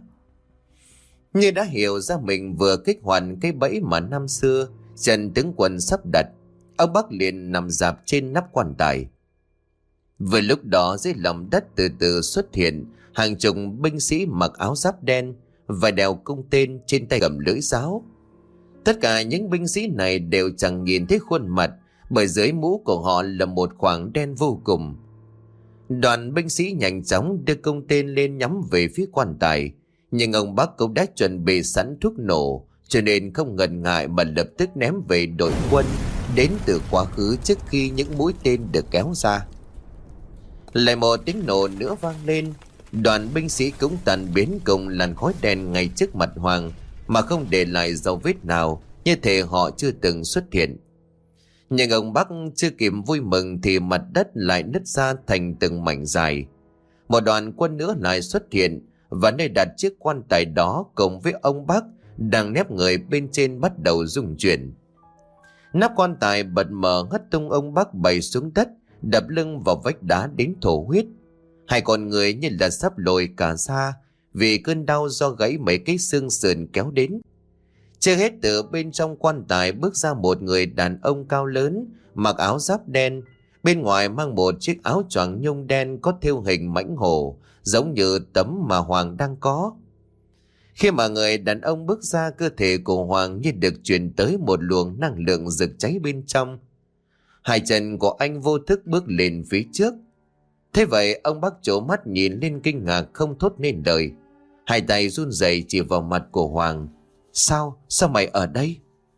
Như đã hiểu ra mình vừa kích hoạt cái bẫy mà năm xưa Trần Tướng Quân sắp đặt, ông Bắc liền nằm rạp trên nắp quan tài. Vừa lúc đó dưới lòng đất từ từ xuất hiện hàng chục binh sĩ mặc áo giáp đen và đeo cung tên, trên tay cầm lưỡi giáo. Tất cả những binh sĩ này đều chẳng nhìn thấy khuôn mặt, bởi dưới mũ của họ là một khoảng đen vô cùng. Đoàn binh sĩ nhanh chóng đưa cung tên lên nhắm về phía quan tài, nhưng ông Bắc cũng đã chuẩn bị sẵn thuốc nổ, cho nên không ngần ngại mà lập tức ném về đội quân đến từ quá khứ trước khi những mũi tên được kéo ra. Lại một tiếng nổ nữa vang lên, đoàn binh sĩ cũng tan biến cùng làn khói đen ngay trước mặt Hoàng, mà không để lại dấu vết nào, như thể họ chưa từng xuất hiện. Nhưng ông Bắc chưa kịp vui mừng thì mặt đất lại nứt ra thành từng mảnh dài. Một đoàn quân nữa lại xuất hiện, và nơi đặt chiếc quan tài đó cùng với ông Bắc đang nép người bên trên bắt đầu rung chuyển. Nắp quan tài bật mở hất tung ông Bắc bày xuống đất, đập lưng vào vách đá đến thổ huyết. Hai con người như là sắp lồi cả ra vì cơn đau do gãy mấy cái xương sườn kéo đến. Chưa hết, từ bên trong quan tài bước ra một người đàn ông cao lớn, mặc áo giáp đen, bên ngoài mang một chiếc áo choàng nhung đen có thêu hình mãnh hổ, giống như tấm mà Hoàng đang có. Khi mà người đàn ông bước ra, cơ thể của Hoàng như được truyền tới một luồng năng lượng rực cháy bên trong. Hai chân của anh vô thức bước lên phía trước. Thế vậy ông Bắc trố mắt nhìn lên kinh ngạc không thốt nên lời. Hai tay run rẩy chỉ vào mặt của Hoàng. Sao mày ở đây?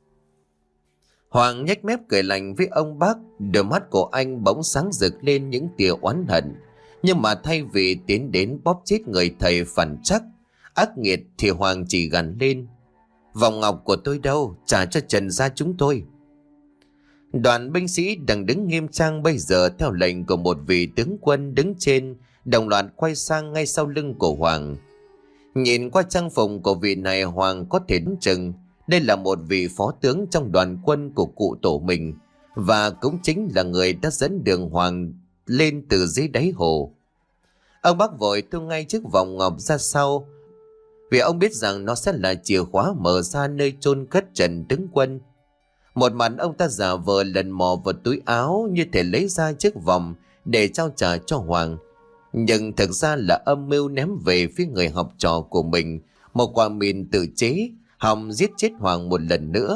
Hoàng nhếch mép cười lạnh với ông Bắc. Đôi mắt của anh bỗng sáng rực lên những tia oán hận. Nhưng mà thay vì tiến đến bóp chết người thầy phản trắc ác nghiệt thì Hoàng chỉ gằn lên: Vòng ngọc của tôi đâu, trả cho Trần gia chúng tôi. Đoàn binh sĩ đang đứng nghiêm trang bây giờ theo lệnh của một vị tướng quân đứng trên, đồng loạt quay sang ngay sau lưng của Hoàng. Nhìn qua trang phục của vị này, Hoàng có thể đoán chừng đây là một vị phó tướng trong đoàn quân của cụ tổ mình, và cũng chính là người đã dẫn đường Hoàng lên từ dưới đáy hồ. Ông Bắc vội thu ngay chiếc vòng ngọc ra sau, vì ông biết rằng nó sẽ là chìa khóa mở ra nơi chôn cất Trần tướng quân. Một mặt ông ta giả vờ lần mò vào túi áo như thể lấy ra chiếc vòng để trao trả cho Hoàng, nhưng thực ra là âm mưu ném về phía người học trò của mình một quả mìn tự chế, hòng giết chết Hoàng một lần nữa.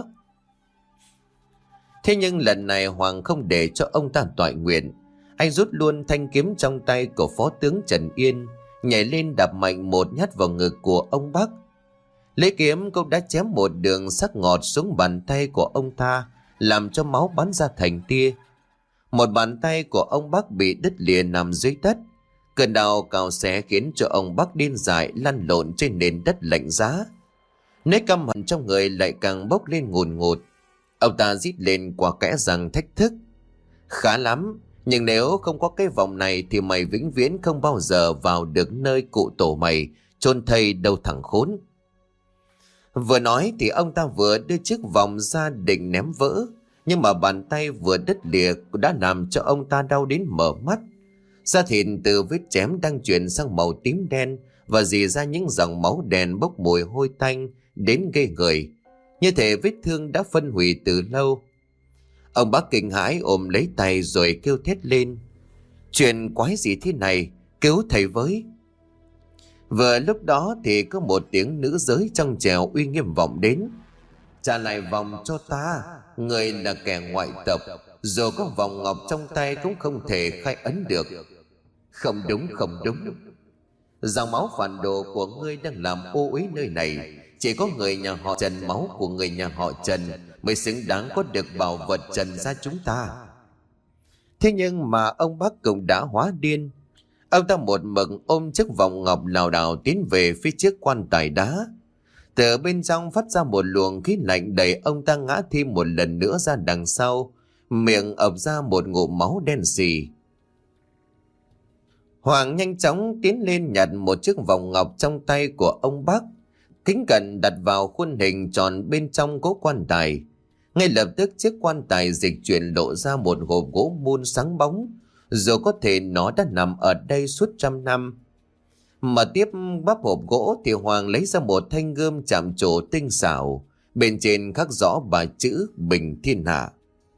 Thế nhưng lần này Hoàng không để cho ông ta toại nguyện. Anh rút luôn thanh kiếm trong tay của phó tướng Trần Yên, nhảy lên đạp mạnh một nhát vào ngực của ông Bắc. Lấy kiếm cũng đã chém một đường sắc ngọt xuống bàn tay của ông ta, làm cho máu bắn ra thành tia. Một bàn tay của ông Bắc bị đứt lìa nằm dưới đất. Cơn đau cào xé khiến cho ông Bắc điên dại lăn lộn trên nền đất lạnh giá. Nỗi căm hận trong người lại càng bốc lên ngùn ngụt. Ông ta rít lên qua kẽ răng thách thức: khá lắm, nhưng nếu không có cái vòng này thì mày vĩnh viễn không bao giờ vào được nơi cụ tổ mày chôn thây đâu thằng khốn. Vừa nói thì ông ta vừa đưa chiếc vòng ra định ném vỡ, nhưng mà bàn tay vừa đứt lìa đã làm cho ông ta đau đến mở mắt. Da thịt từ vết chém đang chuyển sang màu tím đen và rỉ ra những dòng máu đen bốc mùi hôi tanh đến ghê người, như thể vết thương đã phân hủy từ lâu. Ông bác kinh hãi ôm lấy tay rồi kêu thét lên: chuyện quái gì thế này, cứu thầy với! Vừa lúc đó thì có một tiếng nữ giới trong trèo uy nghiêm vọng đến: trả lại vòng cho ta, người là kẻ ngoại tộc, dù có vòng ngọc trong tay cũng không thể khai ấn được. Không đúng, không đúng, dòng máu phản đồ của ngươi đang làm ô uế nơi này. Chỉ có người nhà họ Trần, máu của người nhà họ Trần mới xứng đáng có được bảo vật Trần gia chúng ta. Thế nhưng mà ông bác cũng đã hóa điên. Ông ta một mực ôm chiếc vòng ngọc lảo đảo tiến về phía chiếc quan tài đá. Từ bên trong phát ra một luồng khí lạnh đẩy ông ta ngã thêm một lần nữa ra đằng sau, miệng ập ra một ngụm máu đen sì. Hoàng nhanh chóng tiến lên nhặt một chiếc vòng ngọc trong tay của ông bác, kính cẩn đặt vào khuôn hình tròn bên trong cố quan tài. Ngay lập tức chiếc quan tài dịch chuyển lộ ra một hộp gỗ mun sáng bóng, dù có thể nó đã nằm ở đây suốt 100 năm. Mà tiếp bắp hộp gỗ thì Hoàng lấy ra một thanh gươm chạm trổ tinh xảo, bên trên khắc rõ ba chữ Bình Thiên Hạ.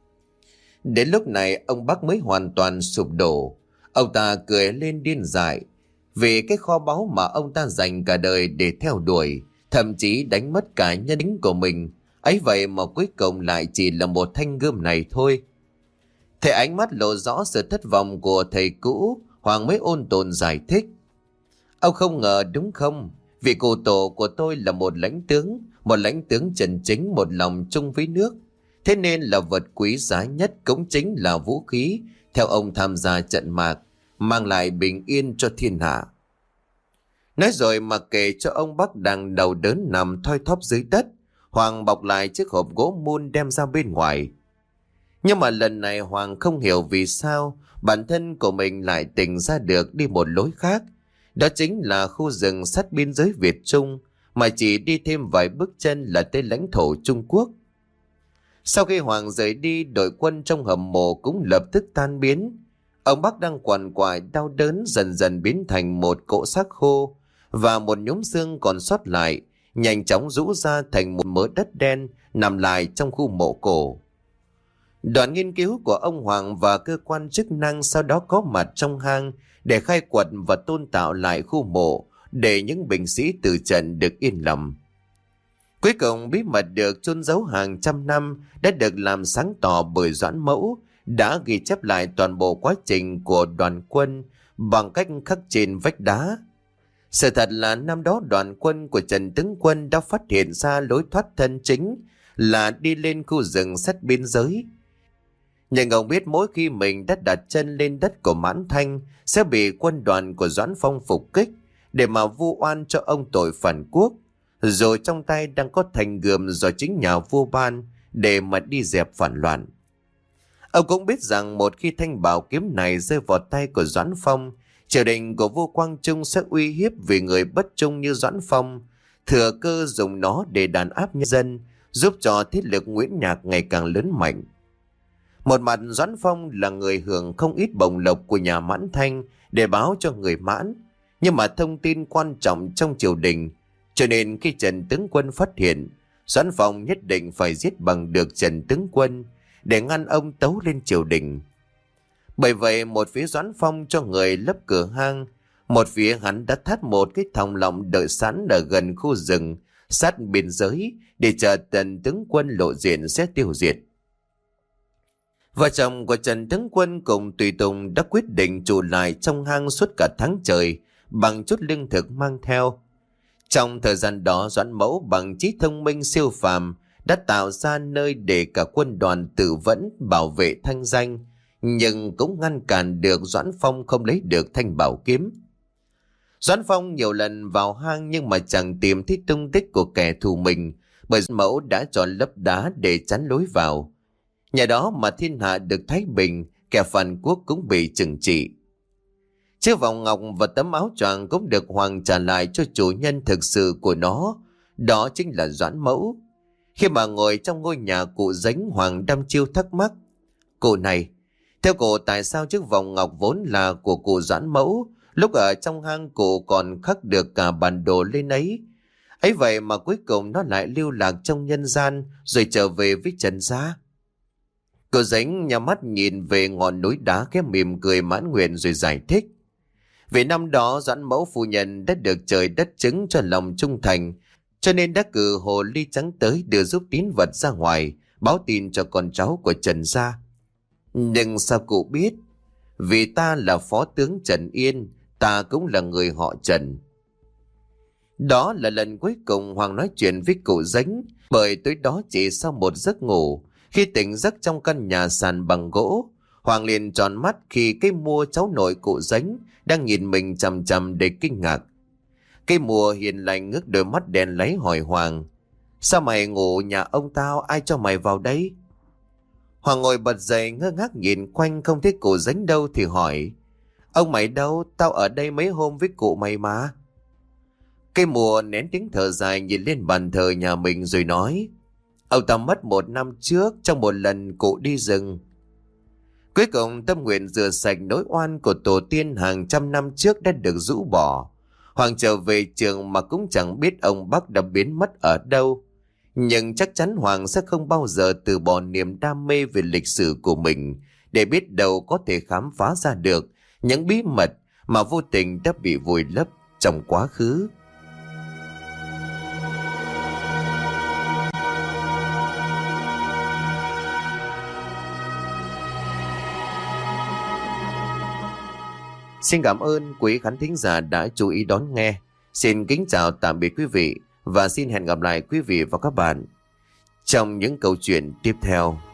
Đến lúc này ông Bắc mới hoàn toàn sụp đổ. Ông ta cười lên điên dại vì cái kho báu mà ông ta dành cả đời để theo đuổi, thậm chí đánh mất cả nhân tính của mình, ấy vậy mà cuối cùng lại chỉ là một thanh gươm này thôi. Thấy ánh mắt lộ rõ sự thất vọng của thầy cũ, Hoàng mới ôn tồn giải thích: ông không ngờ đúng không? Vị cụ tổ của tôi là một lãnh tướng chân chính, một lòng chung với nước. Thế nên là vật quý giá nhất cũng chính là vũ khí theo ông tham gia trận mạc, mang lại bình yên cho thiên hạ. Nói rồi mà kể cho ông Bắc đang đầu đớn nằm thoi thóp dưới đất, Hoàng bọc lại chiếc hộp gỗ mun đem ra bên ngoài. Nhưng mà lần này Hoàng không hiểu vì sao bản thân của mình lại tỉnh ra được đi một lối khác. Đó chính là khu rừng sát biên giới Việt Trung, mà chỉ đi thêm vài bước chân là tới lãnh thổ Trung Quốc. Sau khi Hoàng rời đi, đội quân trong hầm mộ cũng lập tức tan biến. Ông Bắc đang quằn quại đau đớn dần dần biến thành một cỗ xác khô, và một nhúm xương còn sót lại nhanh chóng rũ ra thành một mớ đất đen nằm lại trong khu mộ cổ. Đoàn nghiên cứu của ông Hoàng và cơ quan chức năng sau đó có mặt trong hang để khai quật và tôn tạo lại khu mộ, để những binh sĩ tử trận được yên lòng. Cuối cùng bí mật được chôn giấu hàng trăm năm đã được làm sáng tỏ bởi Doãn Mẫu, đã ghi chép lại toàn bộ quá trình của đoàn quân bằng cách khắc trên vách đá. Sự thật là năm đó đoàn quân của Trần tướng quân đã phát hiện ra lối thoát thân chính là đi lên khu rừng sát biên giới. Nhưng ông biết mỗi khi mình đã đặt chân lên đất của Mãn Thanh sẽ bị quân đoàn của Doãn Phong phục kích để mà vu oan cho ông tội phản quốc. rồi trong tay đang có thanh gươm do chính nhà vua ban để mà đi dẹp phản loạn. Ông cũng biết rằng một khi thanh bảo kiếm này rơi vào tay của Doãn Phong, triều đình của vua Quang Trung sẽ uy hiếp vì người bất trung như Doãn Phong, thừa cơ dùng nó để đàn áp nhân dân, giúp cho thế lực Nguyễn Nhạc ngày càng lớn mạnh. Một mặt Doãn Phong là người hưởng không ít bổng lộc của nhà Mãn Thanh để báo cho người Mãn, nhưng mà thông tin quan trọng trong triều đình, cho nên khi Trần tướng quân phát hiện, Doãn Phong nhất định phải giết bằng được Trần tướng quân để ngăn ông tấu lên triều đình. Bởi vậy một phía Doãn Phong cho người lấp cửa hang, một phía hắn đã thắt một cái thòng lọng đợi sẵn ở gần khu rừng sát biên giới để chờ Trần tướng quân lộ diện sẽ tiêu diệt. Vợ chồng của Trần tướng quân cùng tùy tùng đã quyết định trụ lại trong hang suốt cả tháng trời bằng chút lương thực mang theo. Trong thời gian đó, Doãn Mẫu bằng trí thông minh siêu phàm đã tạo ra nơi để cả quân đoàn tự vẫn bảo vệ thanh danh, nhưng cũng ngăn cản được Doãn Phong không lấy được thanh bảo kiếm. Doãn Phong nhiều lần vào hang nhưng mà chẳng tìm thấy tung tích của kẻ thù mình, bởi Doãn Mẫu đã chọn lấp đá để chắn lối vào. Nhờ đó mà thiên hạ được thái bình, kẻ phản quốc cũng bị trừng trị. Chiếc vòng ngọc và tấm áo choàng cũng được Hoàng trả lại cho chủ nhân thực sự của nó, đó chính là Doãn Mẫu. Khi mà ngồi trong ngôi nhà cụ Dính, Hoàng đăm chiêu thắc mắc: "Cụ này, theo cụ tại sao chiếc vòng ngọc vốn là của cụ Doãn Mẫu, lúc ở trong hang cụ còn khắc được cả bản đồ lên ấy? Ấy vậy mà cuối cùng nó lại lưu lạc trong nhân gian rồi trở về với Trần gia?" Cụ Dính nhắm mắt nhìn về ngọn núi đá, khẽ mỉm cười mãn nguyện rồi giải thích: "Vì năm đó Doãn Mẫu phu nhân đã được trời đất chứng cho lòng trung thành, cho nên đã cử hồ ly trắng tới đưa giúp tín vật ra ngoài, báo tin cho con cháu của Trần gia. Nhưng sao cụ biết? Vì ta là phó tướng Trần Yên, ta cũng là người họ Trần." Đó là lần cuối cùng Hoàng nói chuyện với cụ Dính, bởi tối đó chỉ sau một giấc ngủ, khi tỉnh giấc trong căn nhà sàn bằng gỗ, Hoàng liền tròn mắt khi cái Mua cháu nội cụ Dính đang nhìn mình chằm chằm để kinh ngạc. Cái Mua hiền lành ngước đôi mắt đen láy hỏi Hoàng: "Sao mày ngủ nhà ông tao, ai cho mày vào đây?" Hoàng ngồi bật dậy ngơ ngác nhìn quanh không thấy cụ Dính đâu thì hỏi: "Ông mày đâu? Tao ở đây mấy hôm với cụ mày mà." Cái Mùa nén tiếng thở dài nhìn lên bàn thờ nhà mình rồi nói: "Ông ta mất 1 năm trước trong một lần cụ đi rừng." Cuối cùng tâm nguyện rửa sạch nỗi oan của tổ tiên hàng trăm năm trước đã được rũ bỏ. Hoàng trở về trường mà cũng chẳng biết ông Bắc đã biến mất ở đâu. Nhưng chắc chắn Hoàng sẽ không bao giờ từ bỏ niềm đam mê về lịch sử của mình, để biết đâu có thể khám phá ra được những bí mật mà vô tình đã bị vùi lấp trong quá khứ. Xin cảm ơn quý khán thính giả đã chú ý đón nghe. Xin kính chào tạm biệt quý vị và xin hẹn gặp lại quý vị và các bạn trong những câu chuyện tiếp theo.